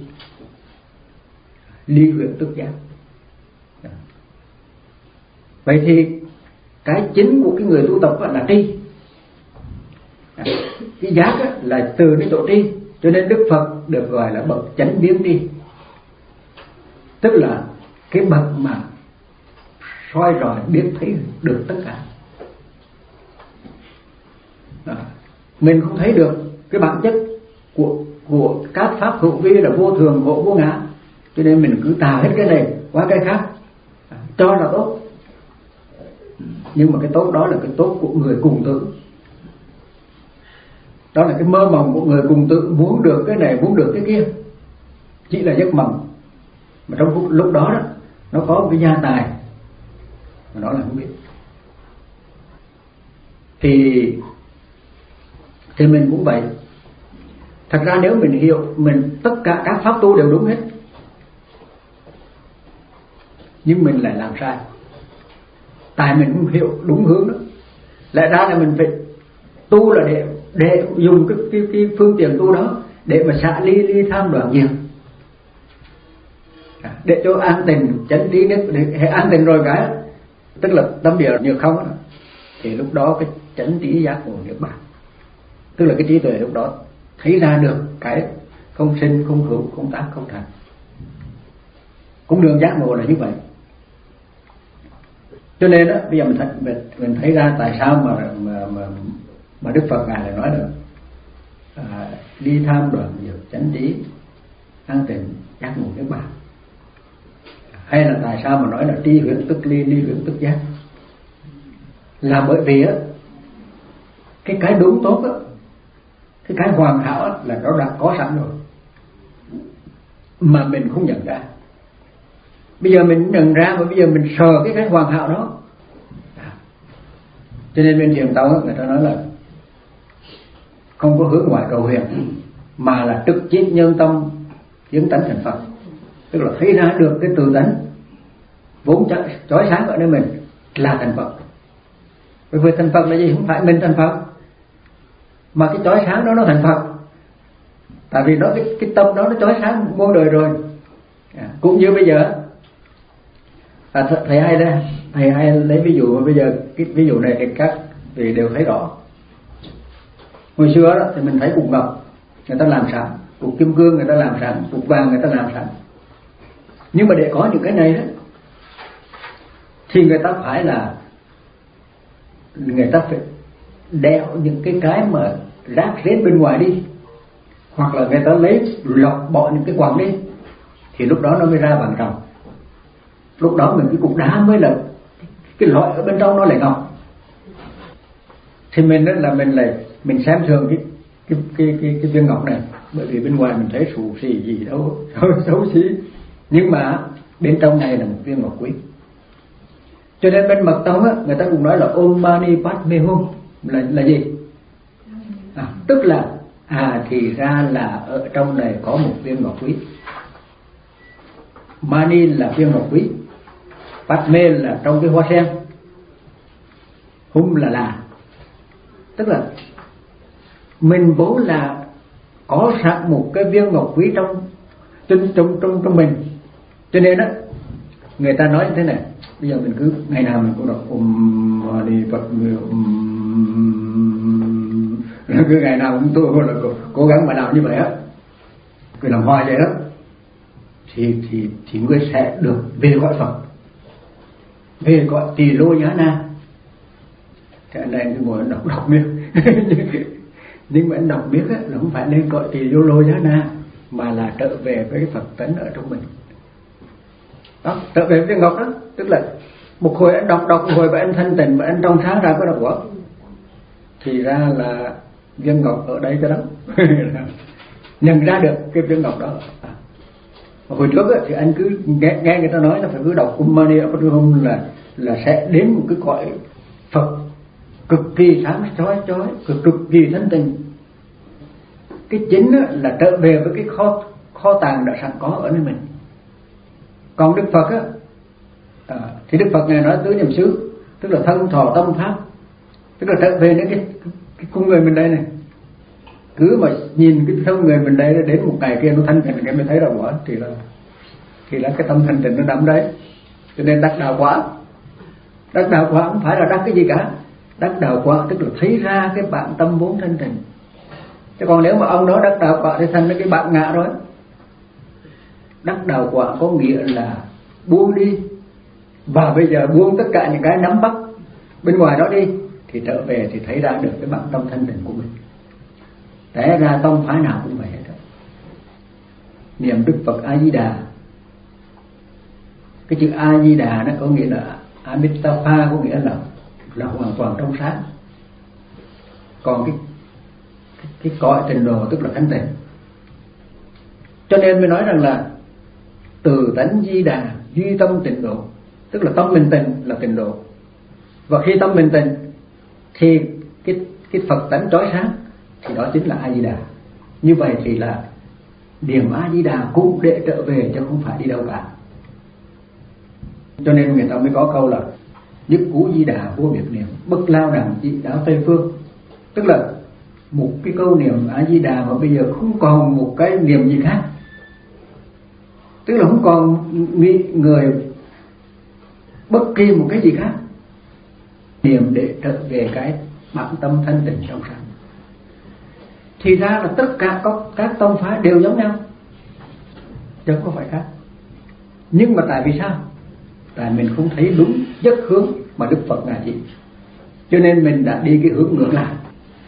ly huyễn tức giác. Vậy thì cái chính của cái người tu tập là tri, cái giác là từ cái chỗ tri. Cho nên Đức Phật được gọi là bậc chánh biến tri, tức là cái bậc mà soi rọi biết thấy được tất cả. Đó. Mình không thấy được cái bản chất của của các pháp hữu vi là vô thường, hộ, vô ngã, cho nên mình cứ tạo hết cái này qua cái khác, cho là tốt. Nhưng mà cái tốt đó là cái tốt của người cùng tử, đó là cái mơ mộng của người cùng tử, muốn được cái này, muốn được cái kia, chỉ là giấc mộng. Mà trong lúc đó, đó nó có một cái gia tài mà nó là không biết. Thì thì mình cũng vậy. Thật ra nếu mình hiểu, mình tất cả các pháp tu đều đúng hết, nhưng mình lại làm sai. Tại mình không hiểu đúng hướng đó. Lẽ ra là mình phải tu là để để dùng cái, cái, cái phương tiện tu đó để mà xả ly ly tham đoạn diệt, để cho an tình chánh trí. Để an tình rồi cái tức là tâm địa nhược không đó, thì lúc đó cái chánh trí giác ngộ niết bàn, tức là cái trí tuệ lúc đó thấy ra được cái không sinh, không hữu, không tác, không thành. Cũng đường giác ngộ là như vậy. Cho nên đó, bây giờ mình thấy, mình, mình thấy ra tại sao mà mà mà, mà Đức Phật ngài lại nói là à, ly tham đoạn diệt chánh trí an tịnh giác ngộ niết bàn. Hay là tại sao mà nói là tri huyễn tức ly, ly huyễn tức giác, là bởi vì á cái cái đúng tốt á, cái cái hoàn hảo á, là nó đã có sẵn rồi mà mình không nhận ra. Bây giờ mình nhận ra, mà bây giờ mình sờ cái cái hoàn hảo đó. Cho nên bên Thiền Tông người ta nói là không có hướng ngoại cầu huyền, mà là trực chiết nhân tâm chứng tánh thành Phật. Tức là thấy ra được cái từ tánh vốn chói sáng ở nơi mình là thành Phật. Bởi vì thành Phật là gì? Không phải mình thành Phật, mà cái chói sáng đó nó thành Phật. Tại vì nó cái, cái tâm đó nó chói sáng vô đời rồi. À, cũng như bây giờ à, th- thầy ai đây thầy ai lấy ví dụ, bây giờ cái ví dụ này thì các vị đều thấy rõ. Hồi xưa đó thì mình thấy cục ngọc người ta làm sẵn, cục kim cương người ta làm sẵn, cục vàng người ta làm sẵn. Nhưng mà để có những cái này đó thì người ta phải là người ta phải đeo những cái cái mà rác rết bên ngoài đi, hoặc là người ta lấy lọc bỏ những cái quặng đi, thì lúc đó nó mới ra vàng ròng. Lúc đó mình cái cục đá mới là cái loại ở bên trong nó lại ngọc. Thì mình đó là mình lại mình xem thường cái cái cái cái, cái viên ngọc này, bởi vì bên ngoài mình thấy xù xì gì đâu xấu xí, nhưng mà bên trong này là một viên ngọc quý. Cho nên bên mật tông á, người ta cũng nói là Om Mani Padme Hum là là gì? À, tức là à thì ra là ở trong này có một viên ngọc quý. Mani là viên ngọc quý, Padme là trong cái hoa sen, Hum là là, tức là mình vốn là có sẵn một cái viên ngọc quý trong trong trong trong, trong mình. Cho nên á, người ta nói như thế này, bây giờ mình cứ ngày nào mình cũng đọc Om Mani Padme Hum, cứ ngày nào cũng tôi là cố, cố gắng mà làm như vậy á, cứ làm hoài vậy đó, thì thì thì người sẽ được về gọi Phật, về gọi Tỳ Lô Giá Na. Cái này anh ngồi đọc đọc biết nhưng mà anh đọc biết á, là không phải nên gọi Tỳ Lô Giá Na, mà là trở về với cái Phật tánh ở trong mình đó, trở về với ngọc đó. Tức là một hồi anh đọc đọc một hồi và anh thanh tịnh và anh trong sáng ra có đọc quả, thì ra là viên ngọc ở đây cái đó nhận ra được cái viên ngọc đó. Hồi trước á, thì anh cứ nghe, nghe người ta nói là phải cứ đọc Om Mani Padme Hum là là sẽ đến một cái cõi Phật cực kỳ sáng chói chói, cực cực kỳ thanh tịnh. Cái chính á, là trở về với cái kho kho tàng đã sẵn có ở nơi mình. Còn Đức Phật á, à, thì Đức Phật ngài nói tứ niệm xứ, tức là thân thọ tâm pháp, tức là trở về đến cái, cái con người mình đây này. Cứ mà nhìn cái thân người mình đây, đến một ngày kia nó thanh tịnh cái mới thấy đâu quả, thì là thì là cái tâm thanh tịnh nó nằm đấy. Cho nên đắc đạo quả, đắc đạo quả không phải là đắc cái gì cả. Đắc đạo quả tức là thấy ra cái bản tâm vốn thanh tịnh. Chứ còn nếu mà ông nói đắc đạo quả thì thành cái bạn ngạ rồi. Đắc đạo quả có nghĩa là buông đi, và bây giờ buông tất cả những cái nắm bắt bên ngoài đó đi, thì trở về thì thấy ra được cái bản tâm thanh tịnh của mình. Té ra tông phái nào cũng vậy hết đó. Niệm Đức Phật A Di Đà, cái chữ A Di Đà nó có nghĩa là Amitabha, có nghĩa là là hoàn toàn trong sáng. Còn cái cái, cái cõi tịnh độ tức là thanh tịnh. Cho nên mới nói rằng là từ tánh Di Đà duy tâm tịnh độ, tức là tâm mình tịnh là tịnh độ. Và khi tâm mình tịnh thì cái cái Phật tánh chói sáng, thì đó chính là A Di Đà. Như vậy thì là niệm A Di Đà cũng để trở về, chứ không phải đi đâu cả. Cho nên người ta mới có câu là nhất cú Di Đà vô biệt niệm, bất lao đẳng dị đáo Tây Phương. Tức là một cái câu niệm A Di Đà mà bây giờ không còn một cái niệm gì khác, tức là không còn nghĩ người bất kỳ một cái gì khác, niệm để trở về cái bản tâm thanh tịnh trong sáng. Thì ra là tất cả các, các tông phái đều giống nhau, chứ không phải khác. Nhưng mà tại vì sao? Tại mình không thấy đúng nhất hướng mà Đức Phật ngài chỉ, cho nên mình đã đi cái hướng ngược lại.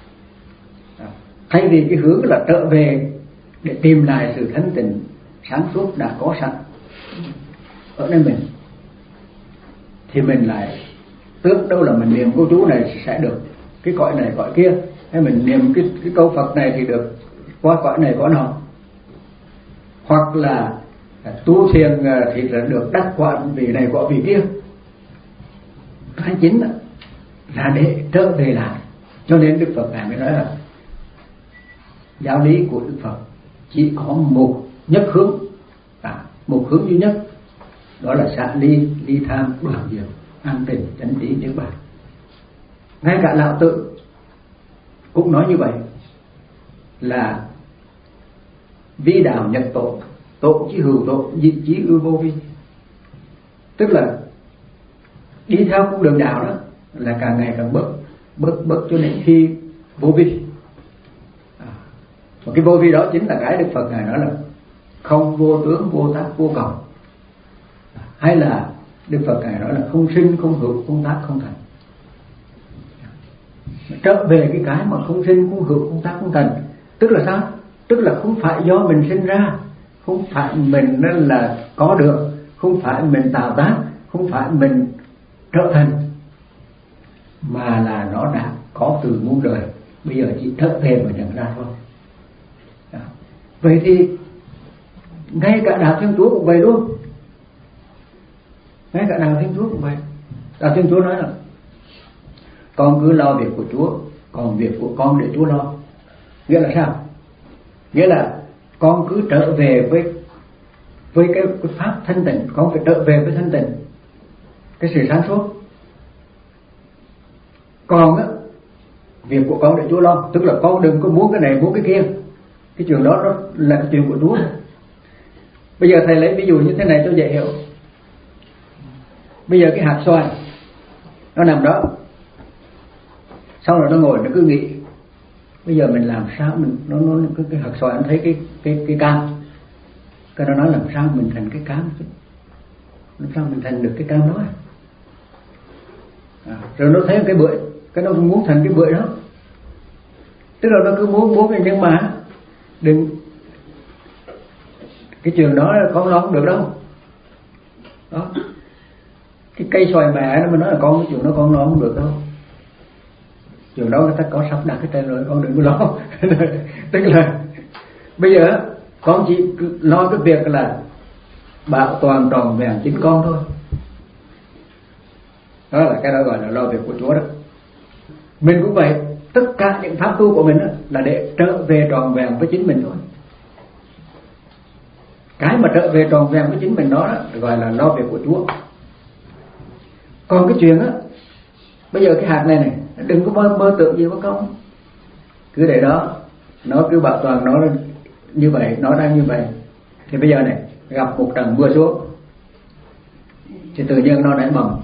Thay vì cái hướng là trở về để tìm lại sự thanh tịnh sáng suốt đã có sẵn ở nơi mình, thì mình lại tưởng đâu là mình niệm câu chú này sẽ được cái cõi này cõi kia, hay mình niệm cái, cái câu Phật này thì được qua cõi này cõi nọ, hoặc là tu thiền thì là được đắc quả vị này quả vị kia. Cái chính là để trở về lại. Cho nên Đức Phật ngài mới nói là giáo lý của Đức Phật chỉ có một nhất hướng, à, một hướng duy nhất, đó là xả ly, ly tham, đoạn diệt, an tịnh, chánh trí, niết bàn. Ngay cả Lão Tự cũng nói như vậy, là vi đạo nhật tổ, tổ chí hữu tổ, dị chí ư vô vi. Tức là đi theo con đường đạo đó là càng ngày càng bớt bớt bớt cho đến khi vô vi. À, và cái vô vi đó chính là cái Đức Phật ngài nói là không vô tướng, vô tác, vô cầu, hay là Đức Phật Ngài nói là không sinh không hữu, không tác không thành. Trở về cái cái mà không sinh không hữu, không tác không thành, tức là sao? Tức là không phải do mình sinh ra, không phải mình nên là có được, không phải mình tạo tác, không phải mình trở thành, mà là nó đã có từ muôn đời, bây giờ chỉ trở về mà nhận ra thôi. Đó. Vậy thì ngay cả Đạo Thiên Chúa cũng vậy luôn. Ngay cả Đạo Thiên Chúa cũng vậy. Đạo Thiên Chúa nói là con cứ lo việc của Chúa, còn việc của con để Chúa lo. Nghĩa là sao? Nghĩa là con cứ trở về với với cái, cái pháp thanh tịnh, con phải trở về với thanh tịnh, cái sự sáng suốt. Còn á, việc của con để Chúa lo, tức là con đừng có muốn cái này muốn cái kia. Cái chuyện đó nó là cái chuyện của Chúa. Bây giờ thầy lấy ví dụ như thế này cho dễ hiểu. Bây giờ cái hạt xoài nó nằm đó, sau rồi nó ngồi nó cứ nghĩ bây giờ mình làm sao mình nó nó cái, cái hạt xoài nó thấy cái cái cái cam, cái nó nói làm sao mình thành cái cam chứ, làm sao mình thành được cái cam đó. À, rồi nó thấy cái bưởi, cái nó muốn thành cái bưởi đó, tức là nó cứ muốn muốn nhưng mà đừng, cái trường đó con lo không được đâu. Đó, cái cây xoài mẹ nó mới nói là con cái trường đó con lo không được đâu, trường đó người ta có sắp đặt cái tên rồi, con đừng có lo. Tức là bây giờ con chỉ lo cái việc là bảo toàn tròn vẹn chính con thôi. Đó là cái đó gọi là lo việc của Chúa đó. Mình cũng vậy, tất cả những pháp tu của mình là để trở về tròn vẹn với chính mình thôi. Cái mà trở về tròn vẹn với chính mình đó, đó gọi là lo việc của Chúa. Còn cái chuyện á, bây giờ cái hạt này này đừng có mơ, mơ tưởng gì với con, cứ để đó, nó cứ bảo toàn nó như vậy, nó đang như vậy. Thì bây giờ này gặp một trận mưa xuống thì tự nhiên nó nảy mầm.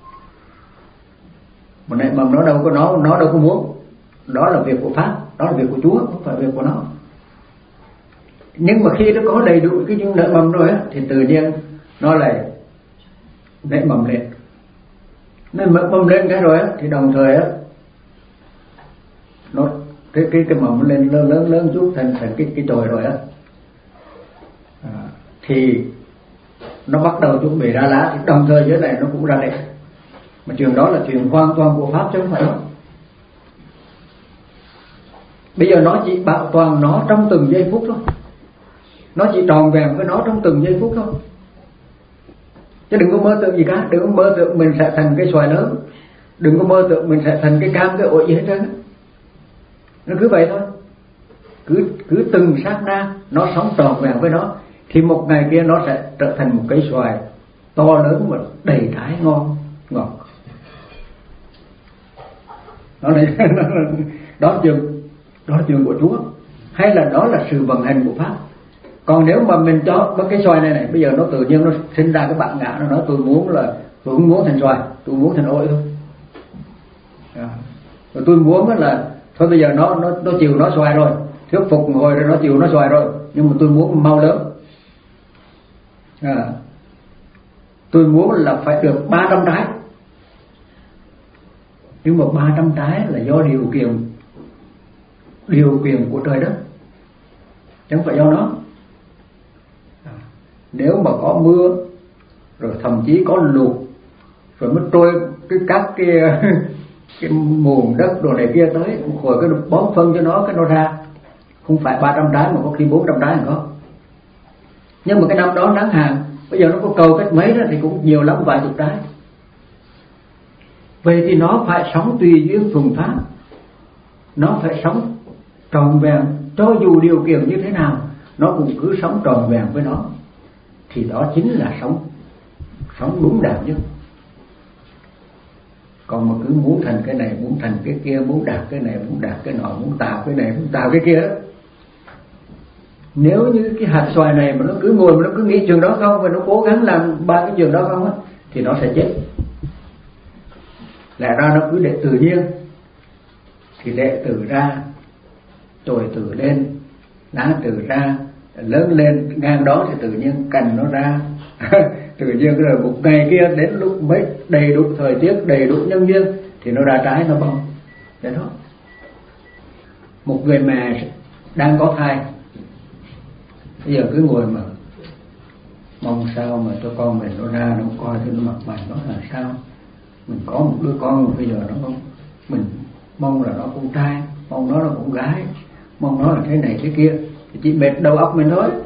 Mà nảy mầm nó đâu có nó nó đâu có muốn, đó là việc của Pháp, đó là việc của Chúa, không phải việc của nó. Nhưng mà khi nó có đầy đủ cái những nảy mầm rồi á, thì tự nhiên nó lại nảy mầm lên. Nên mầm lên cái rồi á, thì đồng thời á, nó cái cái cái mầm lên lớn lớn lớn chút thành thành cái cái chồi rồi á, à, thì nó bắt đầu chuẩn bị ra lá, thì đồng thời dưới này nó cũng ra đẹp. Mà chuyện đó là chuyện hoàn toàn của Pháp chứ không phải đó. Bây giờ nó chỉ bảo toàn nó trong từng giây phút thôi, nó chỉ tròn vẹn với nó trong từng giây phút thôi. Chứ đừng có mơ tưởng gì cả, đừng có mơ tưởng mình sẽ thành cái xoài lớn, đừng có mơ tưởng mình sẽ thành cái cam cái ổi gì hết trơn. Nó cứ vậy thôi, cứ cứ từng sát na nó sống tròn vẹn với nó, thì một ngày kia nó sẽ trở thành một cây xoài to lớn mà đầy trái ngon ngọt. Đó là đó là trường đó là trường của Chúa, hay là đó là sự vận hành của Pháp. Còn nếu mà mình cho cái xoài này này, bây giờ nó tự nhiên nó sinh ra cái bản ngã, nó nói tôi muốn là tôi không muốn thành xoài, tôi muốn thành ổi thôi. À, rồi tôi muốn là thôi bây giờ nó nó nó chịu nó xoài rồi, thuyết phục hồi rồi nó chịu nó xoài rồi, nhưng mà tôi muốn mau lớn. À, tôi muốn là phải được ba trăm trái, nhưng mà ba trăm trái là do điều kiện điều kiện của trời đất, chứ không phải do nó. À, nếu mà có mưa rồi thậm chí có lụt rồi mới trôi cái các cái cái nguồn đất đồ này kia tới, rồi cái bón phân cho nó, cái nó ra không phải ba trăm trái mà có khi bốn trăm trái có. Nhưng mà cái năm đó nắng hạn, bây giờ nó có cầu cách mấy đó thì cũng nhiều lắm vài chục trái. Vậy thì nó phải sống tùy duyên thuần pháp, nó phải sống tròn vẹn, cho dù điều kiện như thế nào nó cũng cứ sống tròn vẹn với nó, thì đó chính là sống sống đúng đạo nhất. Còn mà cứ muốn thành cái này, muốn thành cái kia, muốn đạt cái này, muốn đạt cái nọ, muốn tạo cái này, muốn tạo cái kia đó, nếu như cái hạt xoài này mà nó cứ ngồi mà nó cứ nghĩ trường đó không, và nó cố gắng làm ba cái trường đó không á, thì nó sẽ chết. Lẽ ra nó cứ để tự nhiên, thì đệ tử ra, chồi tử lên, lá tử ra, lớn lên ngang đó thì tự nhiên cành nó ra, tự nhiên rồi một ngày kia đến lúc mấy đầy đủ thời tiết, đầy đủ nhân duyên thì nó ra trái, nó bông. Thế đó. Một người mẹ đang có thai, bây giờ cứ ngồi mà mong sao mà cho con mình nó ra, nó coi thì nó mặt mày nó là sao. Mình có một đứa con mà bây giờ nó không, mình mong là nó con trai, mong nó là con gái, mong nó là thế này thế kia, thì chỉ mệt đầu óc mình thôi.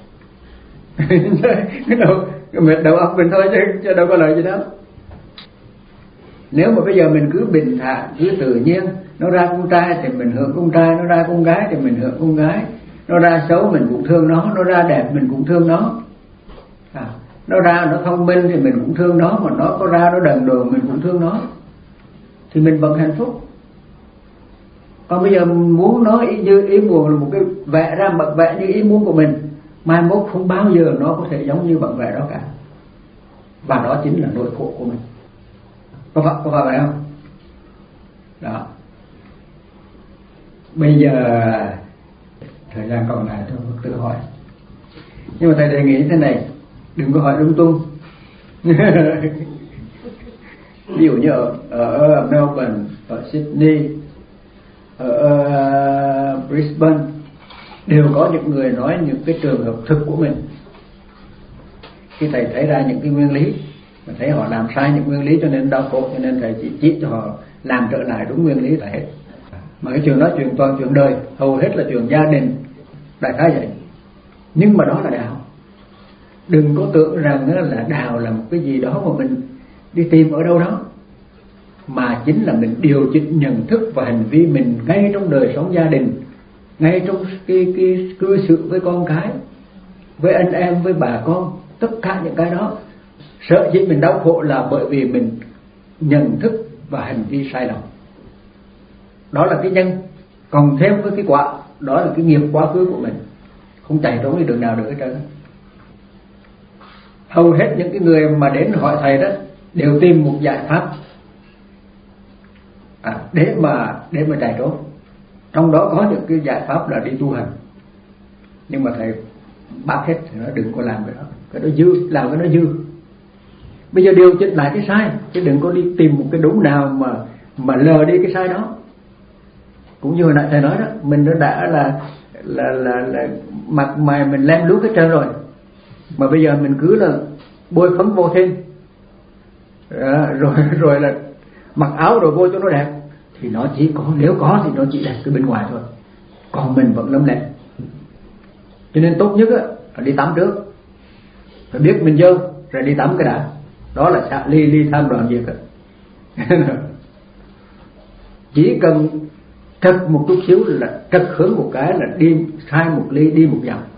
Cái đầu mệt đầu óc mình thôi chứ, chứ đâu có lợi gì đâu. Nếu mà bây giờ mình cứ bình thản, cứ tự nhiên, nó ra con trai thì mình hưởng con trai, nó ra con gái thì mình hưởng con gái, nó ra xấu mình cũng thương nó, nó ra đẹp mình cũng thương nó, à, nó ra nó thông minh thì mình cũng thương nó, mà nó có ra nó đần độn mình cũng thương nó, thì mình vẫn hạnh phúc. Còn bây giờ muốn nó ý như ý muốn là một cái vẽ ra bậc vẽ như ý muốn của mình, mai mốt không bao giờ nó có thể giống như bậc vẽ đó cả, và đó chính là nỗi khổ của mình. Có phải, có phải vậy không? Đó. Bây giờ thời gian còn lại tôi tự hỏi, nhưng mà thầy đề nghị thế này, đừng có hỏi lung tung. Ví dụ như ở, ở Melbourne, ở Sydney, ở, ở Brisbane đều có những người nói những cái trường hợp thực của mình. Khi thầy thấy ra những cái nguyên lý, mà thấy họ làm sai những nguyên lý cho nên đau khổ, cho nên thầy chỉ chỉ cho họ làm trở lại đúng nguyên lý là hết. Mà cái chuyện đó chuyện toàn chuyện đời, hầu hết là chuyện gia đình, đại khái vậy. Nhưng mà đó là đạo. Đừng có tưởng rằng là đạo là một cái gì đó mà mình đi tìm ở đâu đó, mà chính là mình điều chỉnh nhận thức và hành vi mình ngay trong đời sống gia đình, ngay trong cái, cái cư xử với con cái, với anh em, với bà con, tất cả những cái đó. Sợ dĩ mình đau khổ là bởi vì mình nhận thức và hành vi sai lầm. Đó là cái nhân, còn thêm với cái quả, đó là cái nghiệp quá khứ của mình, không chạy trốn đi đường nào được hết trơn. Hầu hết những cái người mà đến hỏi thầy đó đều tìm một giải pháp à, để mà để mà chạy trốn. Trong đó có những cái giải pháp là đi tu hành, nhưng mà thầy bác hết thì nói đừng có làm cái đó, cái đó dư, làm cái đó dư. Bây giờ điều chỉnh lại cái sai, chứ đừng có đi tìm một cái đúng nào mà mà lờ đi cái sai đó. Cũng như hồi nãy thầy nói đó, mình nó đã là là là, là mặt mày mình lem luốc hết trơn rồi, mà bây giờ mình cứ là bôi phấn vô thêm à, rồi rồi là mặc áo rồi vô cho nó đẹp, thì nó chỉ có, nếu có thì nó chỉ đẹp cái bên ngoài thôi, còn mình vẫn lấm lem. Cho nên tốt nhất là đi tắm trước, phải biết mình dơ rồi đi tắm cái đã. Đó là xả ly ly tham đoàn diệt. Chỉ cần trật một chút xíu là trật hướng một cái là đi sai một ly đi một dặm.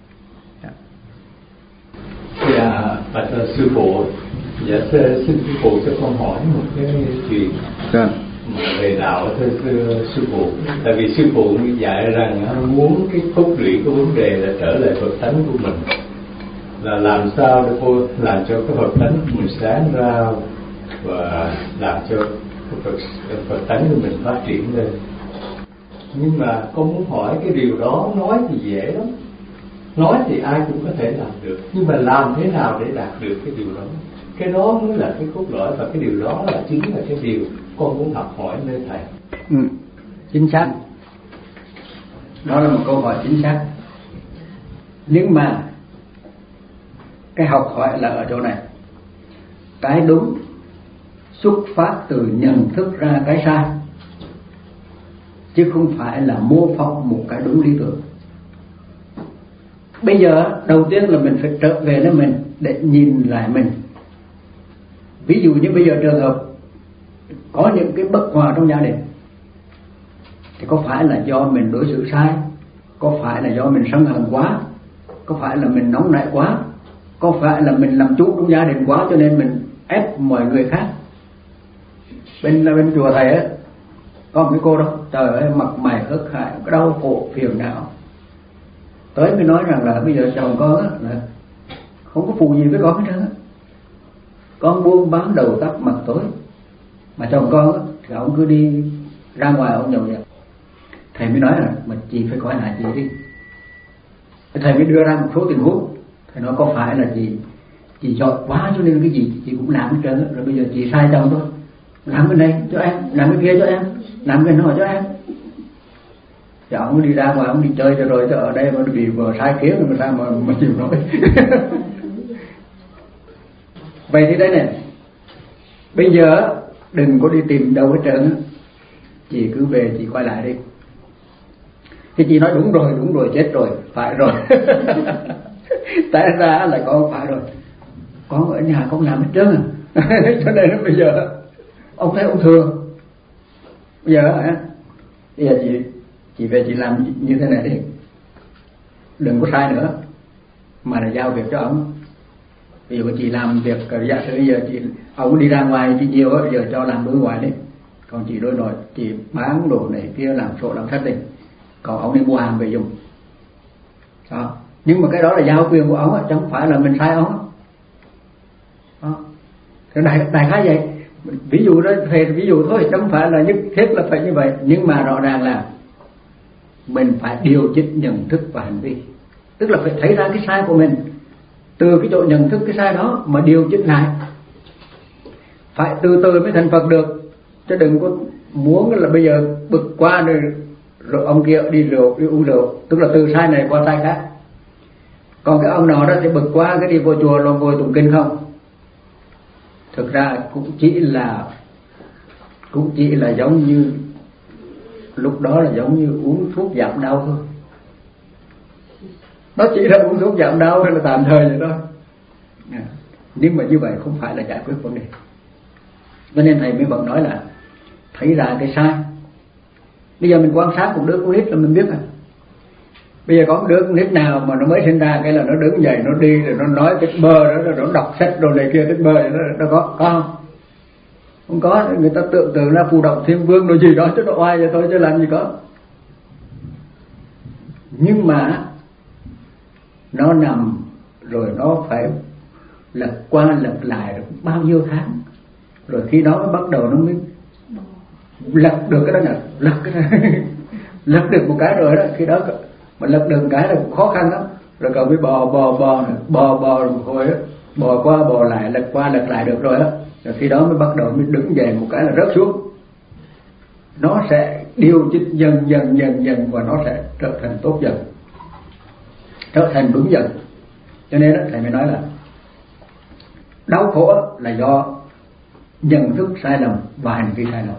Dạ, bạch sư phụ, dạ xin sư phụ cho con hỏi một cái chuyện Dạ. về đạo thưa, thưa sư phụ. Tại vì sư phụ dạy rằng muốn cái cốt lũy của vấn đề là trở lại Phật tánh của mình, là làm sao để cô làm cho cái Phật tánh của mình sáng ra và làm cho cái Phật, Phật tánh của mình phát triển lên. Nhưng mà con muốn hỏi cái điều đó, nói thì dễ lắm, nói thì ai cũng có thể làm được, nhưng mà làm thế nào để đạt được cái điều đó? Cái đó mới là cái cốt lõi, và cái điều đó là chính là cái điều con muốn học hỏi nơi thầy. Ừ, chính xác. Đó là một câu hỏi chính xác. Nhưng mà cái học hỏi là ở chỗ này, cái đúng xuất phát từ nhận thức ra cái sai, chứ không phải là mô phỏng một cái đúng lý tưởng. Bây giờ đầu tiên là mình phải trở về với mình để nhìn lại mình. Ví dụ như bây giờ trường hợp có những cái bất hòa trong gia đình, thì có phải là do mình đối xử sai, có phải là do mình sân hận quá, có phải là mình nóng nảy quá, có phải là mình làm chủ trong gia đình quá cho nên mình ép mọi người khác. Bên là bên chùa thầy á, có một cái cô đó, trời ơi, mặt mày hớt hải, đau khổ phiền não, tới mới nói rằng là bây giờ chồng con á là không có phụ gì với con hết trơn á, con buôn bán đầu tắt mặt tối, mà chồng con á thì ông cứ đi ra ngoài ông nhậu nhẹt. Thầy mới nói là mà chị phải coi lại chị đi. Thầy mới đưa ra một số tình huống. Thầy nói có phải là chị chị giỏi quá cho nên cái gì chị cũng làm hết trơn, rồi bây giờ chị sai chồng thôi, làm cái này cho em, làm cái kia cho em, làm cái nọ cho em. Thì ông đi ra ngoài ông đi chơi cho rồi, chứ ở đây mà bị vợ sai khiến rồi mà sao mà, mà chịu nổi. Vậy thì đây này, bây giờ đừng có đi tìm đâu hết trơn, chị cứ về chị quay lại đi. Thì chị nói đúng rồi, đúng rồi, chết rồi, phải rồi. Tại ra là con phải rồi, con ở nhà con làm hết trơn à. Cho nên bây giờ ông thấy ông thừa. Bây giờ á, bây giờ chị chị về chị làm như thế này đi, đừng có sai nữa, mà là giao việc cho ông. Ví dụ chị làm việc, giả sử bây giờ chị ông đi ra ngoài chị nhiều á, giờ cho làm đối ngoại đi, còn chị đối nội chị bán đồ này kia, làm sổ làm sách đi, còn ông đi mua hàng về dùng đó. Nhưng mà cái đó là giao quyền của ông á, chứ không phải là mình sai ông đó. Cái đại đại khái vậy. Ví dụ đó, thầy ví dụ thôi, chứ không phải là nhất thiết là phải như vậy. Nhưng mà rõ ràng là mình phải điều chỉnh nhận thức và hành vi, tức là phải thấy ra cái sai của mình, từ cái chỗ nhận thức cái sai đó mà điều chỉnh lại. Phải từ từ mới thành Phật được, chứ đừng có muốn là bây giờ bực qua rồi, rồi ông kia đi rượu, đi uống rượu, tức là từ sai này qua sai khác. Còn cái ông nào đó thì bực quá cái đi vô chùa rồi ngồi tụng kinh không, thực ra cũng chỉ là cũng chỉ là giống như lúc đó là giống như uống thuốc giảm đau thôi. Nó chỉ là uống thuốc giảm đau hay là tạm thời vậy thôi. Nhưng mà như vậy không phải là giải quyết vấn đề. Cho nên thầy mới vẫn nói là thấy ra cái sai. Bây giờ mình quan sát một đứa con nít là mình biết rồi. Bây giờ có một đứa con nít nào mà nó mới sinh ra cái là nó đứng dậy nó đi rồi nó nói cái bơ đó, rồi nó đọc sách đồ này kia, cái bơ đó nó có có không? Không có. Người ta tưởng tượng là phù động thiên vương đồ gì đó chứ nó oai vậy thôi chứ làm gì có. Nhưng mà nó nằm rồi nó phải lật qua lật lại được bao nhiêu tháng, rồi khi đó nó bắt đầu nó mới lật được cái đó nè, lật cái này. Lật được một cái rồi đó, khi đó mà lật được một cái là cũng khó khăn lắm. Rồi cậu mới bò bò bò này, bò bò một hồi đó, bò qua bò lại, lật qua lật lại được rồi đó, rồi khi đó mới bắt đầu mới đứng dậy một cái là rớt xuống. Nó sẽ điều chỉnh dần dần dần dần và nó sẽ trở thành tốt dần, trở thành đúng dần. Cho nên đó, thầy mới nói là đau khổ là do nhận thức sai lầm và hành vi sai lầm.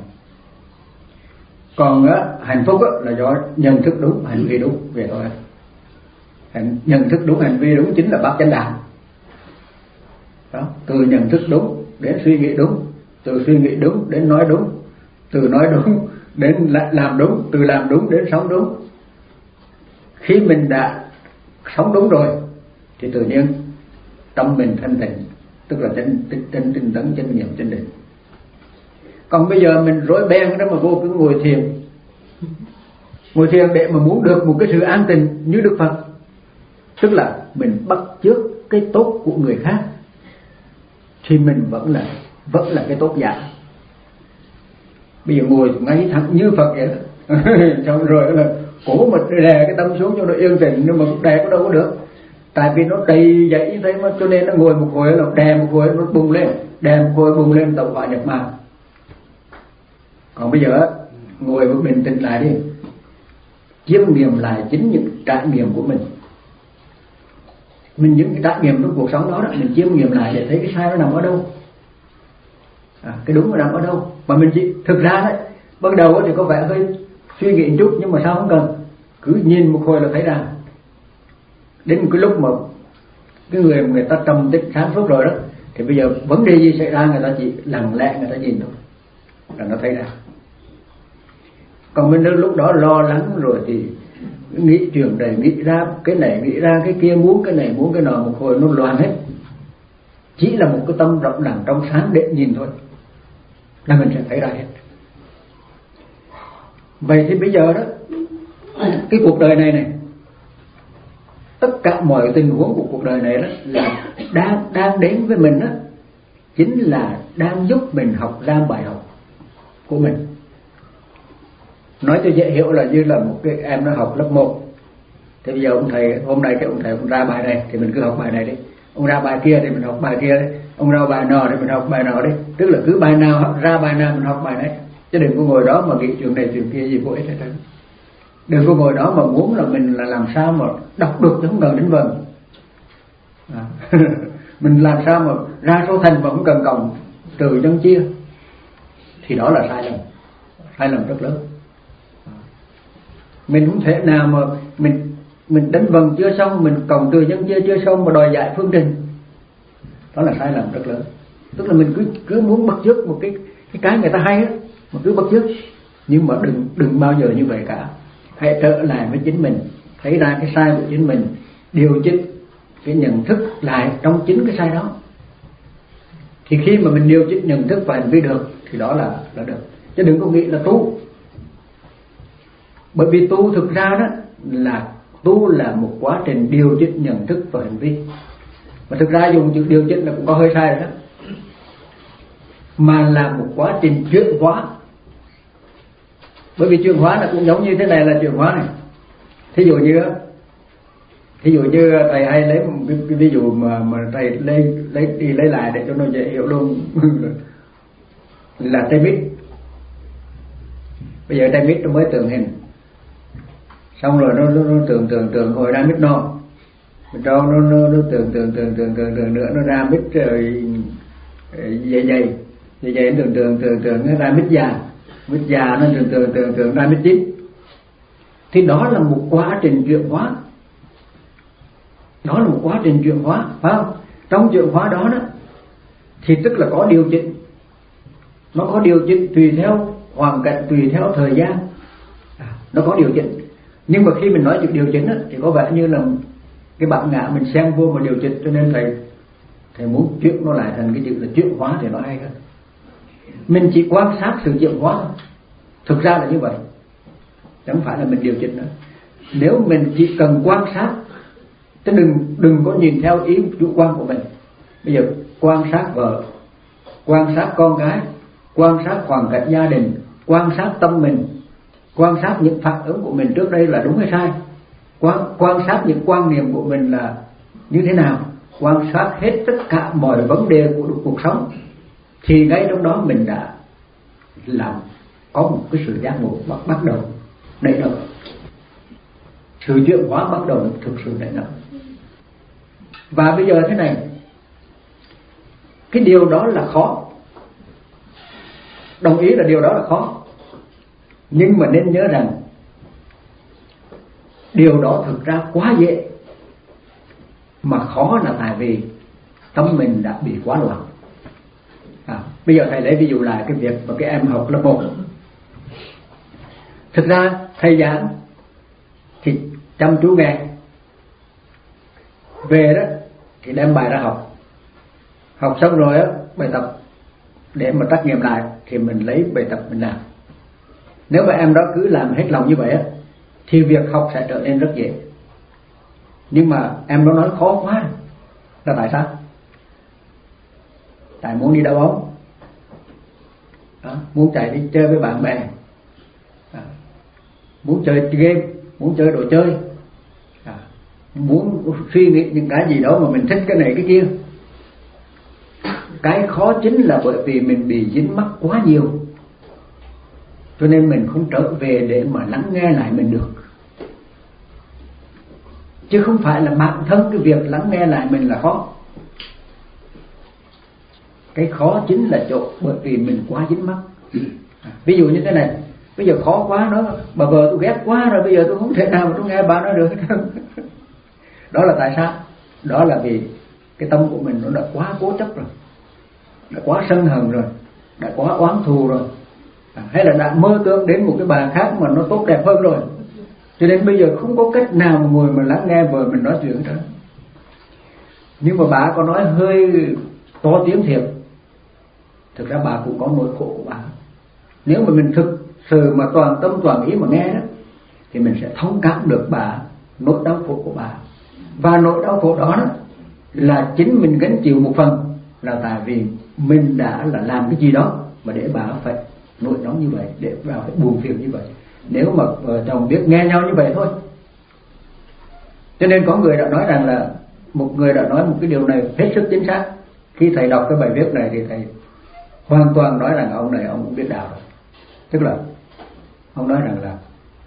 Còn á, hạnh phúc á, là do nhận thức đúng, hành vi đúng. Vậy thôi. Nhận thức đúng, hành vi đúng chính là bát chánh đạo. Đó, từ nhận thức đúng đến suy nghĩ đúng, từ suy nghĩ đúng đến nói đúng, từ nói đúng đến làm đúng, từ làm đúng đến sống đúng. Khi mình đã sống đúng rồi thì tự nhiên tâm mình thanh tịnh, tức là tinh tinh tinh tinh tấn chân niệm chân định. Còn bây giờ mình rối beng đó mà vô cứ ngồi thiền, ngồi thiền để mà muốn được một cái sự an tịnh như Đức Phật, tức là mình bắt chước cái tốt của người khác, thì mình vẫn là vẫn là cái tốt giả. Bây giờ ngồi ngay thẳng như Phật vậy đó. Xong rồi là cố mà đè cái tâm xuống cho nó yên tĩnh, nhưng mà đè có đâu có được, tại vì nó đầy dậy như thế mà, cho nên nó ngồi một hồi là đè một hồi nó bùng lên, đè một hồi bùng lên tẩu hỏa nhập ma. Còn bây giờ ngồi một bình tĩnh lại đi, chiêm nghiệm lại chính những trải nghiệm của mình, mình những cái trải nghiệm trong cuộc sống đó, đó mình chiêm nghiệm lại để thấy cái sai nó nằm ở đâu, à, cái đúng nó nằm ở đâu. Mà mình chỉ thực ra đấy, ban đầu thì có vẻ hơi suy nghĩ một chút, nhưng mà sao không cần, cứ nhìn một hồi là thấy ra. Đến một cái lúc mà cái người người ta trầm tích sáng suốt rồi đó, thì bây giờ vấn đề gì xảy ra người ta chỉ lặng lẽ người ta nhìn thôi là nó thấy ra. Còn mình lúc đó lo lắng rồi thì nghĩ trường đầy, nghĩ ra cái này nghĩ ra cái kia, muốn cái này muốn cái nọ, một hồi nó loạn hết. Chỉ là một cái tâm rộng lặng trong sáng để nhìn thôi là mình sẽ thấy ra hết. Vậy thì bây giờ đó, cái cuộc đời này này, tất cả mọi tình huống của cuộc đời này đó là đang đang đến với mình đó, chính là đang giúp mình học ra bài học của mình. Nói cho dễ hiểu là như là một cái em nó học lớp một, thì bây giờ ông thầy hôm nay cái ông thầy ông ra bài này thì mình cứ học bài này đi, ông ra bài kia thì mình học bài kia đấy, ông ra bài nọ thì mình học bài nọ đấy. Tức là cứ bài nào học ra bài nào mình học bài đấy, chứ đừng có ngồi đó mà nghĩ chuyện này chuyện kia gì vô ích hết trơn. Đừng có ngồi đó mà muốn là mình là làm sao mà đọc được chứ không cần đến vần à. Mình làm sao mà ra số thành mà không cần cộng trừ nhân chia, thì đó là sai lầm, sai lầm rất lớn. Mình không thể nào mà mình mình đánh vần chưa xong, mình cộng trừ nhân chia chưa xong mà đòi giải phương trình, đó là sai lầm rất lớn. Tức là mình cứ cứ muốn bắt chước một cái cái cái người ta hay á, mà cứ bắt chước, nhưng mà đừng đừng bao giờ như vậy cả. Hãy trở lại với chính mình, thấy ra cái sai của chính mình, điều chỉnh cái nhận thức lại trong chính cái sai đó. Thì khi mà mình điều chỉnh nhận thức và hành vi được thì đó là là được, chứ đừng có nghĩ là tu. Bởi vì tu thực ra đó là tu là một quá trình điều chỉnh nhận thức và hành vi. Mà thực ra dùng chữ điều chỉnh là cũng có hơi sai rồi đó, mà là một quá trình chuyển hóa. Bởi vì chuyển hóa là cũng giống như thế này là chuyển hóa này. Thí dụ như thí dụ như thầy hay lấy một cái, cái ví dụ mà mà thầy lấy lấy đi lấy lại để cho nó dễ hiểu luôn. Là tennis. Bây giờ tennis nó mới tượng hình, xong rồi nó nó, nó tưởng tưởng tưởng hồi ra mít no, bên trong nó nó nó tưởng tưởng tưởng tưởng tưởng tưởng nữa nó ra mít rồi dày dày dày dày tưởng tưởng tưởng tưởng nó ra mít già, mít già nó tưởng tưởng tưởng tưởng ra mít chín. Thì đó là một quá trình chuyển hóa, đó là một quá trình chuyển hóa, phải không? Trong chuyển hóa đó đó thì tức là có điều chỉnh, nó có điều chỉnh tùy theo hoàn cảnh, tùy theo thời gian, à, nó có điều chỉnh. Nhưng mà khi mình nói chuyện điều chỉnh á, thì có vẻ như là cái bản ngã mình xem vô mà điều chỉnh, cho nên thầy thầy muốn chuyển nó lại thành cái chữ là chuyển hóa thì nó hay hơn. Mình chỉ quan sát sự chuyển hóa thôi, thực ra là như vậy, chẳng phải là mình điều chỉnh nữa. Nếu mình chỉ cần quan sát, chứ đừng đừng có nhìn theo ý chủ quan của mình. Bây giờ quan sát vợ, quan sát con cái, quan sát hoàn cảnh gia đình, quan sát tâm mình, quan sát những phản ứng của mình trước đây là đúng hay sai, quan quan sát những quan niệm của mình là như thế nào, quan sát hết tất cả mọi vấn đề của cuộc sống, thì ngay trong đó mình đã làm có một cái sự giác ngộ bắt bắt đầu nảy nở, sự chuyển hóa bắt đầu thực sự nảy nở. Và bây giờ thế này, cái điều đó là khó, đồng ý là điều đó là khó, nhưng mà nên nhớ rằng điều đó thực ra quá dễ. Mà khó là tại vì tâm mình đã bị quá loạn. À, bây giờ thầy lấy ví dụ lại cái việc mà cái em học lớp một. Thực ra thầy giảng thì chăm chú nghe, về đó thì đem bài ra học, học xong rồi á bài tập để mà trắc nghiệm lại thì mình lấy bài tập mình làm. Nếu mà em đó cứ làm hết lòng như vậy á thì việc học sẽ trở nên rất dễ. Nhưng mà em đó nói khó quá là tại sao? Tại muốn đi đá bóng, đó, muốn chạy đi chơi với bạn bè, đó, muốn chơi game, muốn chơi đồ chơi, đó, muốn suy nghĩ những cái gì đó mà mình thích cái này cái kia. Cái khó chính là bởi vì mình bị dính mắc quá nhiều, cho nên mình không trở về để mà lắng nghe lại mình được. Chứ không phải là bản thân cái việc lắng nghe lại mình là khó. Cái khó chính là chỗ bởi vì mình quá dính mắc. Ví dụ như thế này, bây giờ khó quá đó, bà vợ tôi ghét quá rồi, bây giờ tôi không thể nào mà tôi nghe bà nói được. Đó là tại sao? Đó là vì cái tâm của mình nó đã quá cố chấp rồi, đã quá sân hận rồi, đã quá oán thù rồi, hay là đã mơ tưởng đến một cái bà khác mà nó tốt đẹp hơn rồi, cho nên bây giờ không có cách nào mà ngồi mà lắng nghe vợ mình nói chuyện đó. Nhưng mà bà có nói hơi to tiếng thiệt, thực ra bà cũng có nỗi khổ của bà. Nếu mà mình thực sự mà toàn tâm toàn ý mà nghe đó thì mình sẽ thông cảm được bà, nỗi đau khổ của bà. Và nỗi đau khổ đó, đó là chính mình gánh chịu một phần, là tại vì mình đã là làm cái gì đó mà để bà phải nỗi nóng như vậy, để bà phải buồn phiền như vậy. Nếu mà vợ chồng biết nghe nhau như vậy thôi. Cho nên có người đã nói rằng là một người đã nói một cái điều này hết sức chính xác. Khi thầy đọc cái bài viết này thì thầy hoàn toàn nói rằng ông này ông cũng biết đạo rồi. Tức là ông nói rằng là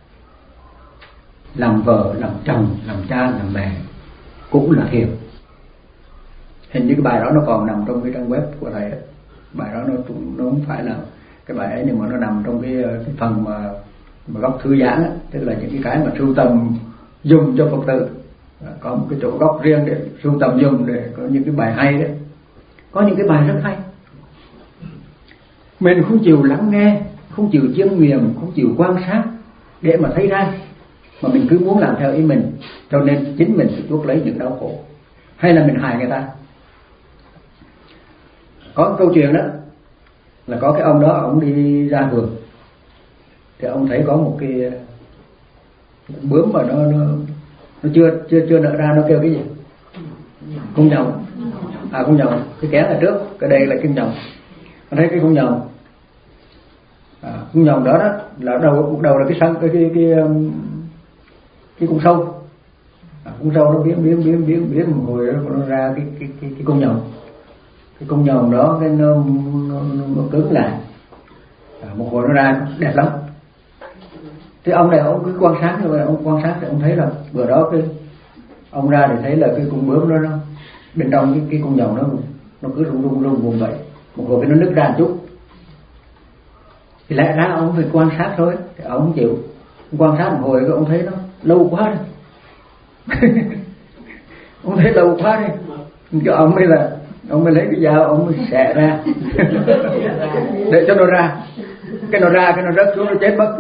làm vợ, làm chồng, làm cha, làm mẹ cũng là thiền. Hình như cái bài đó nó còn nằm trong cái trang web của thầy ấy. Bài đó nó nó không phải là cái bài ấy, nhưng mà nó nằm trong cái, cái phần mà, mà góc thư giãn ấy. Tức là những cái cái mà sưu tầm dùng cho Phật tử, có một cái chỗ góc riêng để sưu tầm dùng để có những cái bài hay đấy. Có những cái bài rất hay, mình không chịu lắng nghe, không chịu chiêm nghiệm, không chịu quan sát để mà thấy ra, mà mình cứ muốn làm theo ý mình, cho nên chính mình sẽ chuốc lấy những đau khổ, hay là mình hại người ta. Có một câu chuyện đó là có cái ông đó, ông đi ra vườn thì ông thấy có một cái bướm mà nó nó, nó chưa chưa chưa nở ra, nó kêu cái gì? Cung nhồng. À, cung nhồng. Cái kén là trước, cái đây là cung nhồng. Ông thấy cái cung nhồng. À, cung nhồng đó đó là đầu một đầu là cái sân cái cái cái cái cung sâu. À, cung sâu nó biến biến biến biến biến một hồi nó ra cái cái cái cái cung nhồng. Cái cung nhồng đó cái nó nó, nó, nó cứng lại. À, một hồi nó ra đẹp lắm. Thì ông này ông cứ quan sát như vậy, ông quan sát thì ông thấy là vừa đó cái ông ra thì thấy là cái con bướm đó nó bên trong cái cái con nhồng nó nó cứ rung rung rung vùng vậy, một hồi cái nó nứt ra một chút. Thì lẽ ra ông phải quan sát thôi, thì ông không chịu. Ông quan sát một hồi cái ông thấy nó lâu quá đi. Ông thấy lâu quá đi, cái ông mới là ông mới lấy cái dao ông mới xẻ ra để cho nó ra. Cái nó ra cái nó rớt xuống nó chết mất.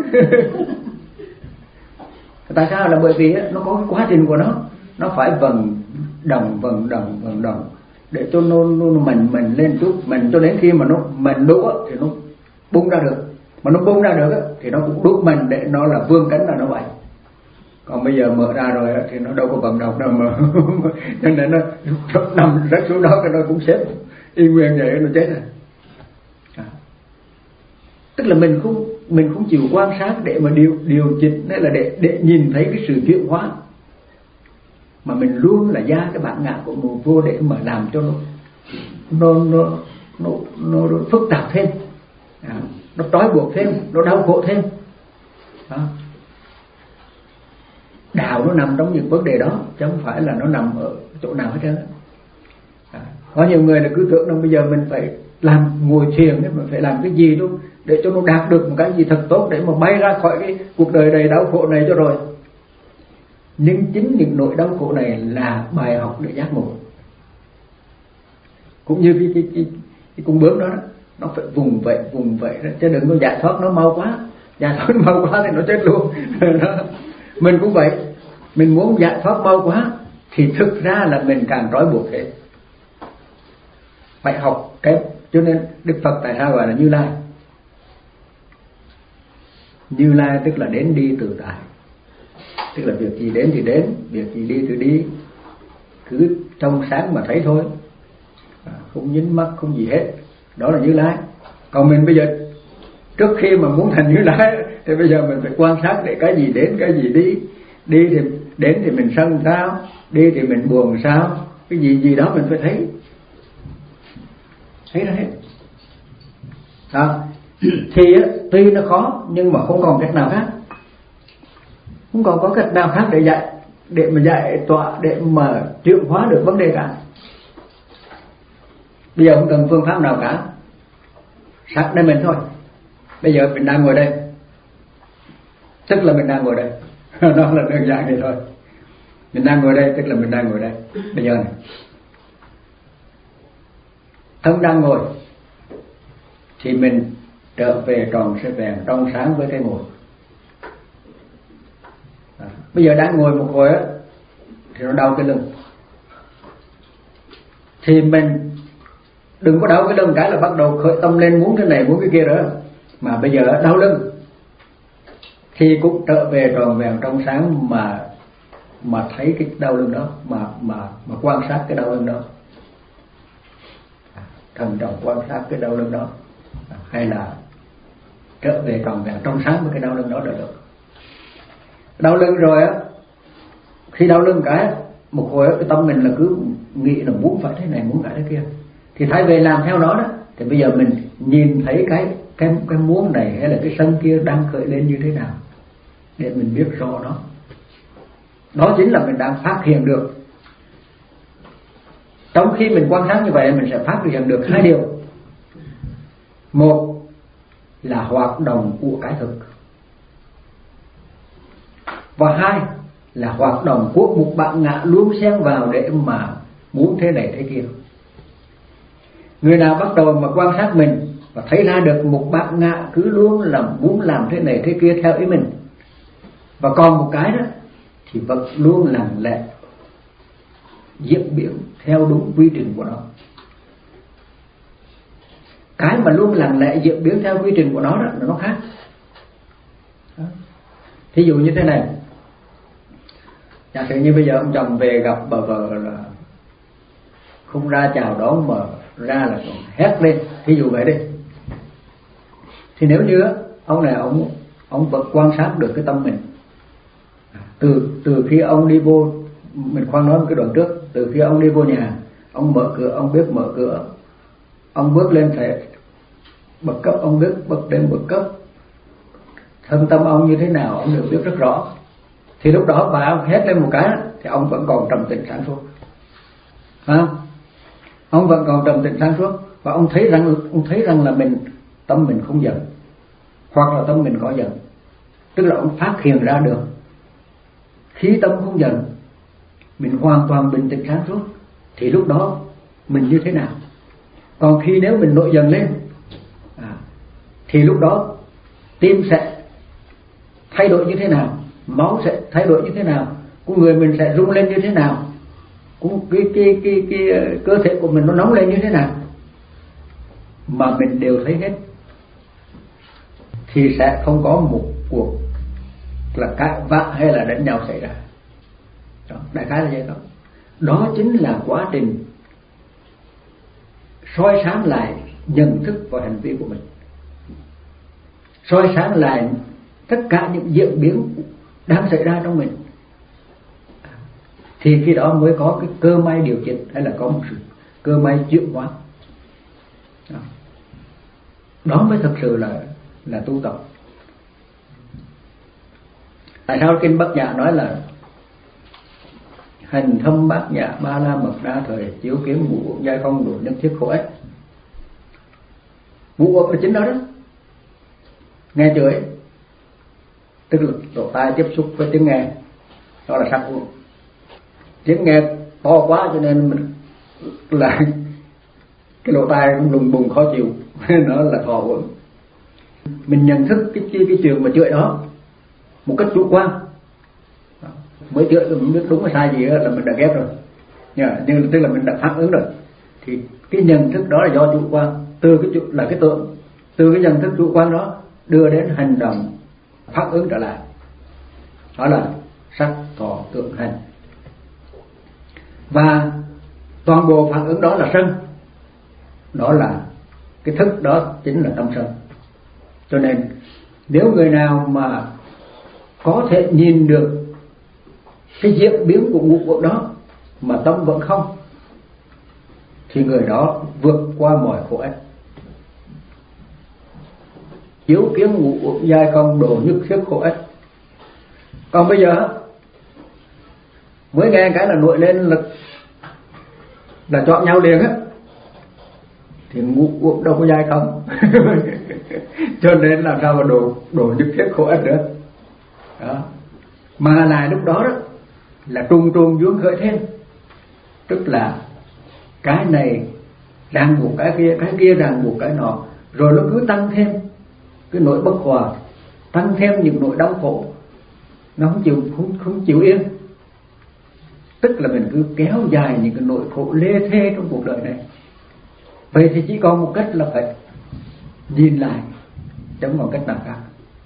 Tại sao? Là bởi vì nó có cái quá trình của nó, nó phải vận động vận động vận động để cho nó, nó, nó mình mình lên chút mình, cho đến khi mà nó mình đủ thì nó bung ra được, mà nó bung ra được thì nó cũng đủ mình để nó là vươn cánh là nó vậy. Còn bây giờ mở ra rồi thì nó đâu có vận động đâu mà cho nên nó nằm rớt xuống đó cái nó cũng xếp y nguyên vậy, nó chết rồi. À. Tức là mình không mình không chịu quan sát để mà điều điều chỉnh, hay là để để nhìn thấy cái sự chuyển hóa, mà mình luôn là ra cái bản ngã của một vô để mà làm cho nó nó nó nó, nó, nó phức tạp thêm, à, nó trói buộc thêm, nó đau khổ thêm. Đó. Đạo nó nằm trong những vấn đề đó, chứ không phải là nó nằm ở chỗ nào hết trơn. À, có nhiều người là cứ tưởng rằng bây giờ mình phải làm ngồi thiền, mình phải làm cái gì luôn để cho nó đạt được một cái gì thật tốt để mà bay ra khỏi cái cuộc đời đầy đau khổ này cho rồi. Nhưng chính những nỗi đau khổ này là bài học để giác ngộ. Cũng như cái cái cái, cái con bướm đó, đó nó phải vùng vậy vùng vậy đó, chứ đừng có giải thoát nó mau quá, giải thoát nó mau quá thì nó chết luôn. Đó. Mình cũng vậy, mình muốn giải thoát mau quá thì thực ra là mình càng trói buộc thế. Phải học cái, cho nên Đức Phật tại sao gọi là Như Lai? Như Lai tức là đến đi tự tại, tức là việc gì đến thì đến, việc gì đi thì đi, cứ trong sáng mà thấy thôi, không nhính mắt không gì hết, đó là Như Lai. Còn mình bây giờ trước khi mà muốn thành Như Lai thì bây giờ mình phải quan sát để cái gì đến cái gì đi. Đi thì đến thì mình sân sao, đi thì mình buồn sao, cái gì gì đó mình phải thấy, thấy ra hết. À, thì tuy nó khó nhưng mà không còn cách nào khác, không còn có cách nào khác để dạy, để mà dạy tọa, để mà chuyển hóa được vấn đề cả. Bây giờ không cần phương pháp nào cả, sát đây mình thôi. Bây giờ mình đang ngồi đây, tức là mình đang ngồi đây. Đó là đơn giản vậy thôi. Mình đang ngồi đây tức là mình đang ngồi đây. Bây giờ này, thân đang ngồi thì mình trở về tròn sẽ vẹn trong sáng với cái ngồi. À, bây giờ đang ngồi một hồi á thì nó đau cái lưng, thì mình đừng có đau cái lưng cái là bắt đầu khởi tâm lên muốn cái này muốn cái kia nữa, mà bây giờ đau lưng thì cũng trở về tròn vẹn trong sáng mà mà thấy cái đau lưng đó, mà mà mà quan sát cái đau lưng đó, thần trọng quan sát cái đau lưng đó, hay là trở về tròn vẹn trong sáng với cái đau lưng đó là được. Đau lưng rồi á, khi đau lưng cái một hồi cái tâm mình là cứ nghĩ là muốn phải thế này, muốn phải thế kia, thì thay vì làm theo nó đó, thì bây giờ mình nhìn thấy cái cái cái muốn này hay là cái sân kia đang khởi lên như thế nào để mình biết rõ nó. Đó chính là mình đang phát hiện được. Trong khi mình quan sát như vậy, mình sẽ phát hiện được hai điều. Một là hoạt động của cái thực, và hai là hoạt động của một bản ngã luôn xen vào để mà muốn thế này thế kia. Người nào bắt đầu mà quan sát mình và thấy ra được một bản ngã cứ luôn là muốn làm thế này thế kia theo ý mình, và còn một cái đó thì vẫn luôn lặng lẽ diễn biến theo đúng quy trình của nó. Cái mà luôn lặng lẽ diễn biến theo quy trình của nó đó, nó khác. Thí dụ như thế này, giả sử như bây giờ ông chồng về gặp bà vợ là không ra chào đón mà ra là hét lên, thí dụ vậy đi, thì nếu như ông này ông ông vẫn quan sát được cái tâm mình, từ từ khi ông đi vô, mình khoan nói một cái đoạn trước, từ khi ông đi vô nhà, ông mở cửa, ông biết mở cửa, ông bước lên thể bậc cấp, ông biết bậc đến bậc cấp, thân tâm ông như thế nào ông đều biết rất rõ. Thì lúc đó bà ông hét lên một cái thì ông vẫn còn trầm tĩnh sáng suốt, phải không? Ông vẫn còn trầm tĩnh sáng suốt, và ông thấy rằng ông thấy rằng là mình tâm mình không giận, hoặc là tâm mình có giận, tức là ông phát hiện ra được khi tâm không giận, mình hoàn toàn bình tĩnh sáng suốt, thì lúc đó mình như thế nào. Còn khi nếu mình nổi giận lên à, thì lúc đó tim sẽ thay đổi như thế nào, máu sẽ thay đổi như thế nào, con người mình sẽ rung lên như thế nào, cái, cái, cái, cái, cái cơ thể của mình nó nóng lên như thế nào, mà mình đều thấy hết, thì sẽ không có một cuộc là cãi vã hay là đánh nhau xảy ra. Đó, đại khái là vậy đó. Đó chính là quá trình soi sáng lại nhận thức và hành vi của mình, soi sáng lại tất cả những diễn biến đang xảy ra trong mình, thì khi đó mới có cái cơ may điều chỉnh, hay là có một sự cơ may chuyển hóa. Đó, đó mới thực sự là là tu tập. Tại sao kinh Bát Nhã nói là hành thâm bát nhã ba la mật đa thời, chiếu kiến ngũ uẩn giai không, độ nhất thiết khổ ích. Ngũ uẩn là chính đó đó. Nghe chửi tức là lỗ tai tiếp xúc với tiếng nghe, đó là sắc uẩn. Tiếng nghe to quá cho nên mình là cái lỗ tai cũng lùng bùng khó chịu, nó là thọ uẩn. Mình nhận thức cái cái, cái chuyện mà chửi đó một cách chủ quan, mới chửi mình biết đúng hay sai gì là mình đã ghét rồi, nhưng tức là mình đã phản ứng rồi. Thì cái nhận thức đó là do chủ quan, từ cái chủ, là cái tưởng, từ cái nhận thức chủ quan đó đưa đến hành động phản ứng trở lại, đó là sắc thọ tưởng hành. Và toàn bộ phản ứng đó là sân, đó là cái thức đó chính là tâm sân. Cho nên nếu người nào mà có thể nhìn được cái diễn biến của ngũ uẩn đó mà tâm vẫn không, thì người đó vượt qua mọi khổ ách, chiếu kiến ngũ uẩn giai không, độ nhất thiết khổ ách. Còn bây giờ mới nghe cái là nổi lên là là chọn nhau liền á, thì ngũ uẩn đâu có giai không. Cho nên làm sao mà độ độ nhất thiết khổ ách nữa. Đó. Mà lại lúc đó đó là trùng trùng vướng khởi thêm, tức là cái này ràng buộc cái kia, cái kia ràng buộc cái nọ, rồi nó cứ tăng thêm cái nỗi bất hòa, tăng thêm những nỗi đau khổ, nó không chịu không, không chịu yên. Tức là mình cứ kéo dài những cái nỗi khổ lê thê trong cuộc đời này. Vậy thì chỉ còn một cách là phải nhìn lại, chẳng còn cách nào khác.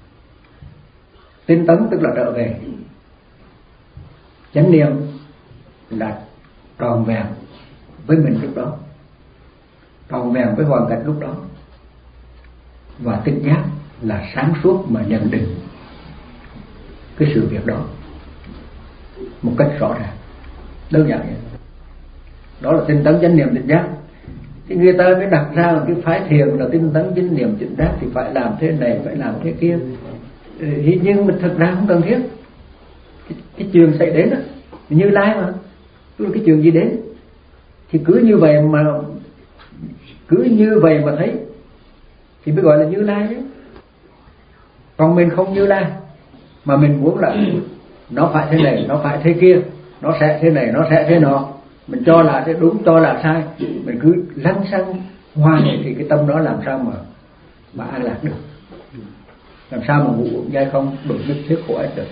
Tinh tấn tức là trở về. Chánh niệm là tròn vẹn với mình lúc đó, tròn vẹn với hoàn cảnh lúc đó. Và tinh giác là sáng suốt mà nhận định cái sự việc đó một cách rõ ràng. Đơn giản vậy. Đó là tinh tấn chánh niệm tỉnh giác. Thì người ta mới đặt ra một cái phái thiền là tinh tấn chánh niệm tỉnh giác thì phải làm thế này, phải làm thế kia. Nhưng mà thực ra không cần thiết. Cái, cái chuyện xảy đến đó, Như Lai mà, cái chuyện gì đến thì cứ như vậy mà cứ như vậy mà thấy thì mới gọi là Như Lai đấy. Còn mình không Như Lai mà mình muốn là nó phải thế này, nó phải thế kia, nó sẽ thế này, nó sẽ thế nọ, mình cho là thế đúng, cho là sai, mình cứ lăng xăng hoài thì cái tâm đó làm sao mà mà an lạc được, làm sao mà ngủ dai không đổ nhất thiết khổ ách được.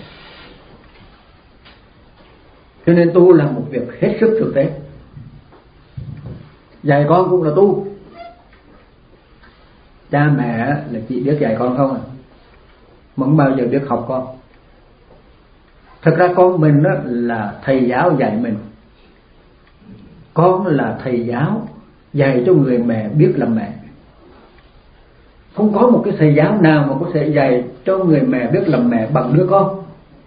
Cho nên tu là một việc hết sức thực tế. Dạy con cũng là tu. Cha mẹ là chỉ biết dạy con không à, mà không bao giờ biết học con. Thật ra con mình đó là thầy giáo dạy mình. Con là thầy giáo dạy cho người mẹ biết làm mẹ. Không có một cái thầy giáo nào mà có thể dạy cho người mẹ biết làm mẹ bằng đứa con.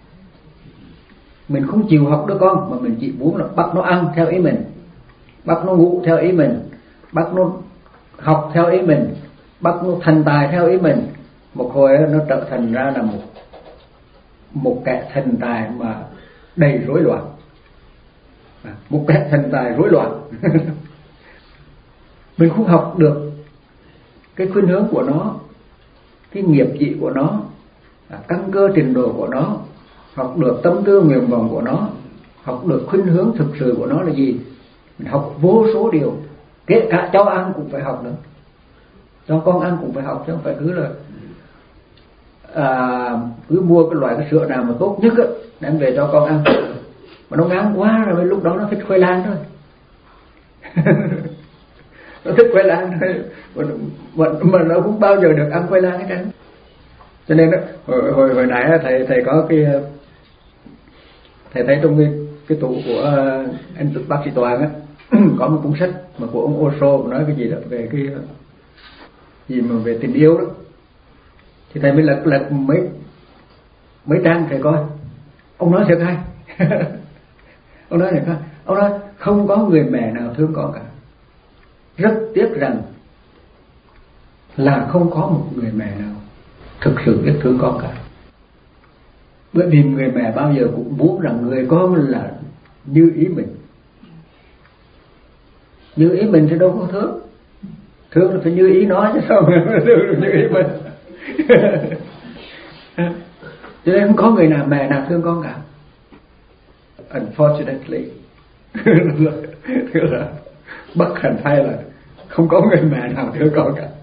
Mình không chịu học đứa con mà mình chỉ muốn là bắt nó ăn theo ý mình, bắt nó ngủ theo ý mình, bắt nó học theo ý mình, bắt nó thành tài theo ý mình. Một hồi nó trở thành ra là một một kẻ thành tài mà đầy rối loạn, một kẻ thành tài rối loạn. Mình không học được cái khuynh hướng của nó, cái nghiệp vị của nó, căn cơ trình độ của nó, học được tâm tư nguyện vọng của nó, học được khuynh hướng thực sự của nó là gì. Mình học vô số điều, kể cả cho ăn cũng phải học nữa, cho con ăn cũng phải học, chứ không phải cứ là à, cứ mua cái loại cái sữa nào mà tốt nhất á đem về cho con ăn, mà nó ngán quá rồi lúc đó nó thích khoai lang thôi. Nó thích khoai lang thôi, mà, mà, mà nó không bao giờ được ăn khoai lang hết trơn. Cho nên đó, hồi, hồi, hồi nãy thầy thầy có cái thầy thấy trong cái, cái tủ của anh bác sĩ Toàn á có một cuốn sách mà của ông Osho nói cái gì đó về cái gì mà về tình yêu đó, thì thầy mới lật lật mấy mấy trang thầy coi. Ông nói thiệt hay. Ông nói thiệt hay. Ông nói không có người mẹ nào thương con cả. Rất tiếc rằng là không có một người mẹ nào thực sự biết thương con cả. Bởi vì người mẹ bao giờ cũng muốn rằng người con là như ý mình. Như ý mình thì đâu có thương. Thương là phải như ý nó chứ sao mà thương được như ý mình. Cho nên không có người nào mẹ nào thương con cả. Unfortunately. Tức là bất hạnh thay là không có người mẹ nào thương con cả.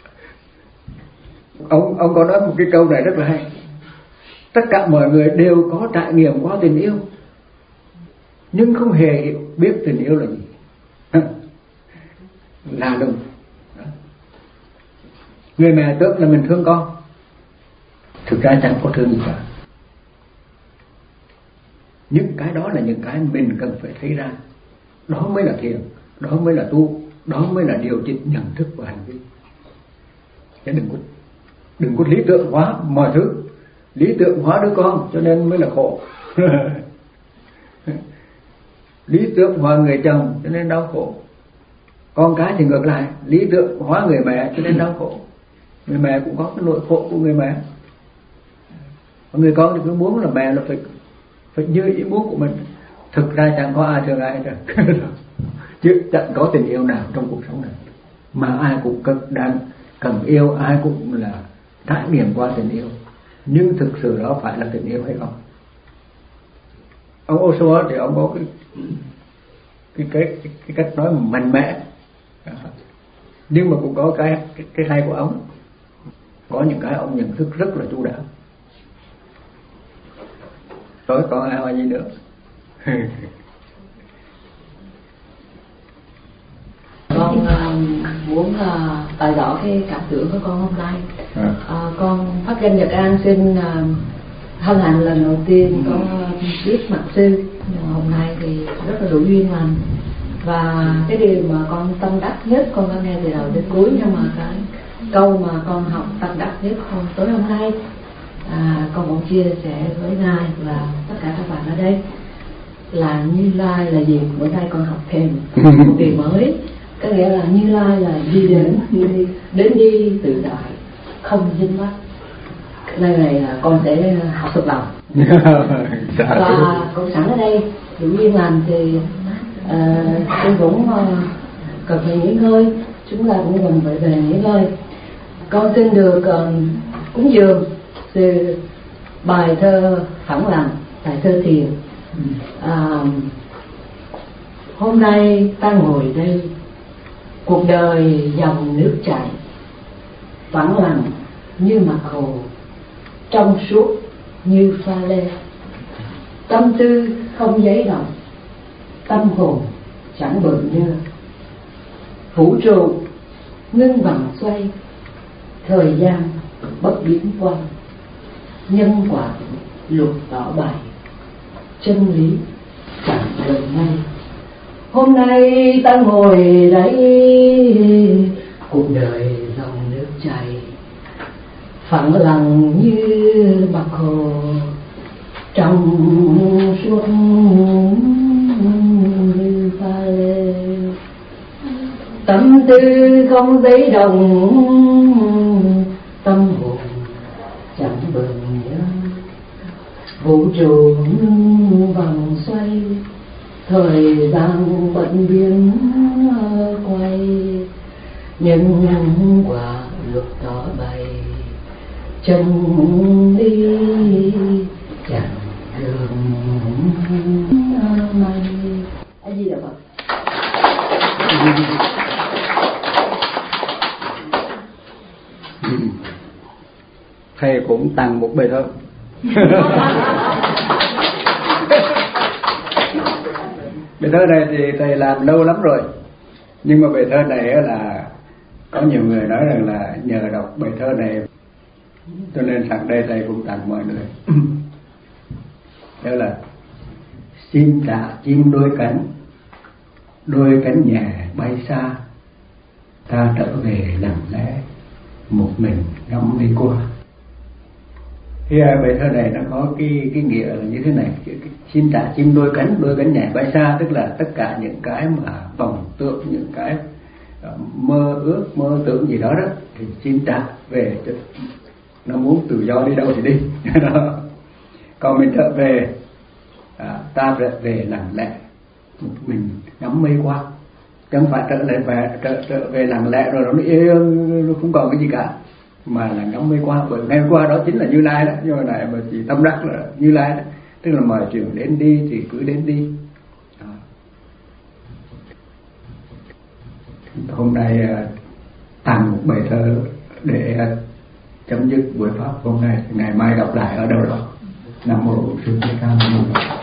Ông, ông có nói một cái câu này rất là hay. Tất cả mọi người đều có trải nghiệm qua tình yêu, nhưng không hề hiểu biết tình yêu là gì. Là đúng. Người mẹ tưởng là mình thương con, thực ra chẳng có thương gì cả. Những cái đó là những cái mình cần phải thấy ra. Đó mới là thiền, đó mới là tu, đó mới là điều chỉnh nhận thức và hành vi. Chứ đừng có, đừng có lý tưởng hóa mọi thứ. Lý tưởng hóa đứa con cho nên mới là khổ. Lý tưởng hóa người chồng cho nên đau khổ. Con cái thì ngược lại, lý tưởng hóa người mẹ cho nên đau khổ. Người mẹ cũng có cái nỗi khổ của người mẹ. Người con thì cứ muốn là mẹ là phải phải như ý muốn của mình. Thực ra chẳng có ai thương ai hết. Chứ chẳng có tình yêu nào trong cuộc sống này mà ai cũng cần, đang cần yêu, ai cũng là trải nghiệm qua tình yêu. Nhưng thực sự đó phải là tình yêu hay không? Ông Osho thì ông có cái cái cái, cái, cái cách nói mạnh mẽ, nhưng mà cũng có cái cái, cái hay của ông. Có những cái ông nhận thức rất là chu đáo. Rồi còn ai hỏi gì nữa? Con uh, muốn uh, bày tỏ cái cảm tưởng của con hôm nay. À. Uh, con Pháp Danh Nhật An xin uh, hân hạnh lần đầu tiên có biết mặt sư. Hôm nay thì rất là đủ duyên lành. Và cái điều mà con tâm đắc nhất, con đã nghe từ đầu đến cuối, nhưng mà cái câu mà con học tâm đắc nhất hôm tối hôm nay à, con cũng chia sẻ với ngài và tất cả các bạn ở đây. là Như Lai là gì? Bữa nay con học thêm một điều mới, có nghĩa là Như Lai là đi đến đi đến đi tự tại, không dính mắc. Nơi này là con sẽ học thuộc lòng. Và con sẵn ở đây tự nhiên làm thì uh, tôi cũng uh, cần phải nghỉ ngơi, chúng ta cũng cần phải về nghỉ ngơi. Con xin được uh, cúng dường từ bài thơ Phẳng Lặng, bài thơ thiền. À, hôm nay ta ngồi đây, cuộc đời dòng nước chảy, phẳng lặng như mặt hồ, trong suốt như pha lê. Tâm tư không giấy động, tâm hồn chẳng bận nhơ. Vũ trụ ngưng vòng xoay, thời gian bất biến quay. Nhân quả luật tỏ bày, chân lý chẳng lời ngay. Hôm nay ta ngồi đây, cuộc đời dòng nước chảy, phẳng lặng như mặt hồ, trong suốt như pha lê. Tâm tư không giấy đồng, tâm hồn chẳng bận nhớ. Vũ trụ ngưng vòng xoay, thời gian bận biến quay. Nhân quả luật tỏ bày, chân đi chẳng đường mây. A Di Đà Phật. Thầy cũng tặng một bài thơ. Bài thơ này thì thầy làm lâu lắm rồi, nhưng mà bài thơ này là có nhiều người nói rằng là nhờ đọc bài thơ này cho nên sẵn đây thầy cũng tặng mọi người. Đó là: xin trả chim đôi cánh, đôi cánh nhẹ bay xa, ta trở về lặng lẽ, một mình ngắm đi qua. Thì bài thơ này nó có cái cái nghĩa là như thế này: xin trả chim đôi cánh, đôi cánh nhẹ bay xa, tức là tất cả những cái mà vọng tưởng, những cái mơ ước, mơ tưởng gì đó đó, thì xin trả về cho nó muốn tự do đi đâu thì đi. Còn mình trở về, à, ta trở về lặng lẽ, một mình ngắm mây qua. Chẳng phải trở lại về trở, trở về lặng lẽ rồi nó yên, nó không còn cái gì cả, mà là ngắm mây qua. Bởi ngày qua đó chính là Như Lai đó, nhưng mà này mà chỉ tâm đắc là Như Lai đó, tức là mọi chuyện đến đi thì cứ đến đi. À. Hôm nay uh, tặng một bài thơ để uh, chấm dứt buổi pháp hôm nay, ngày mai gặp lại ở đâu đó. Nam mô Sư Thích Ca Mâu Ni Phật.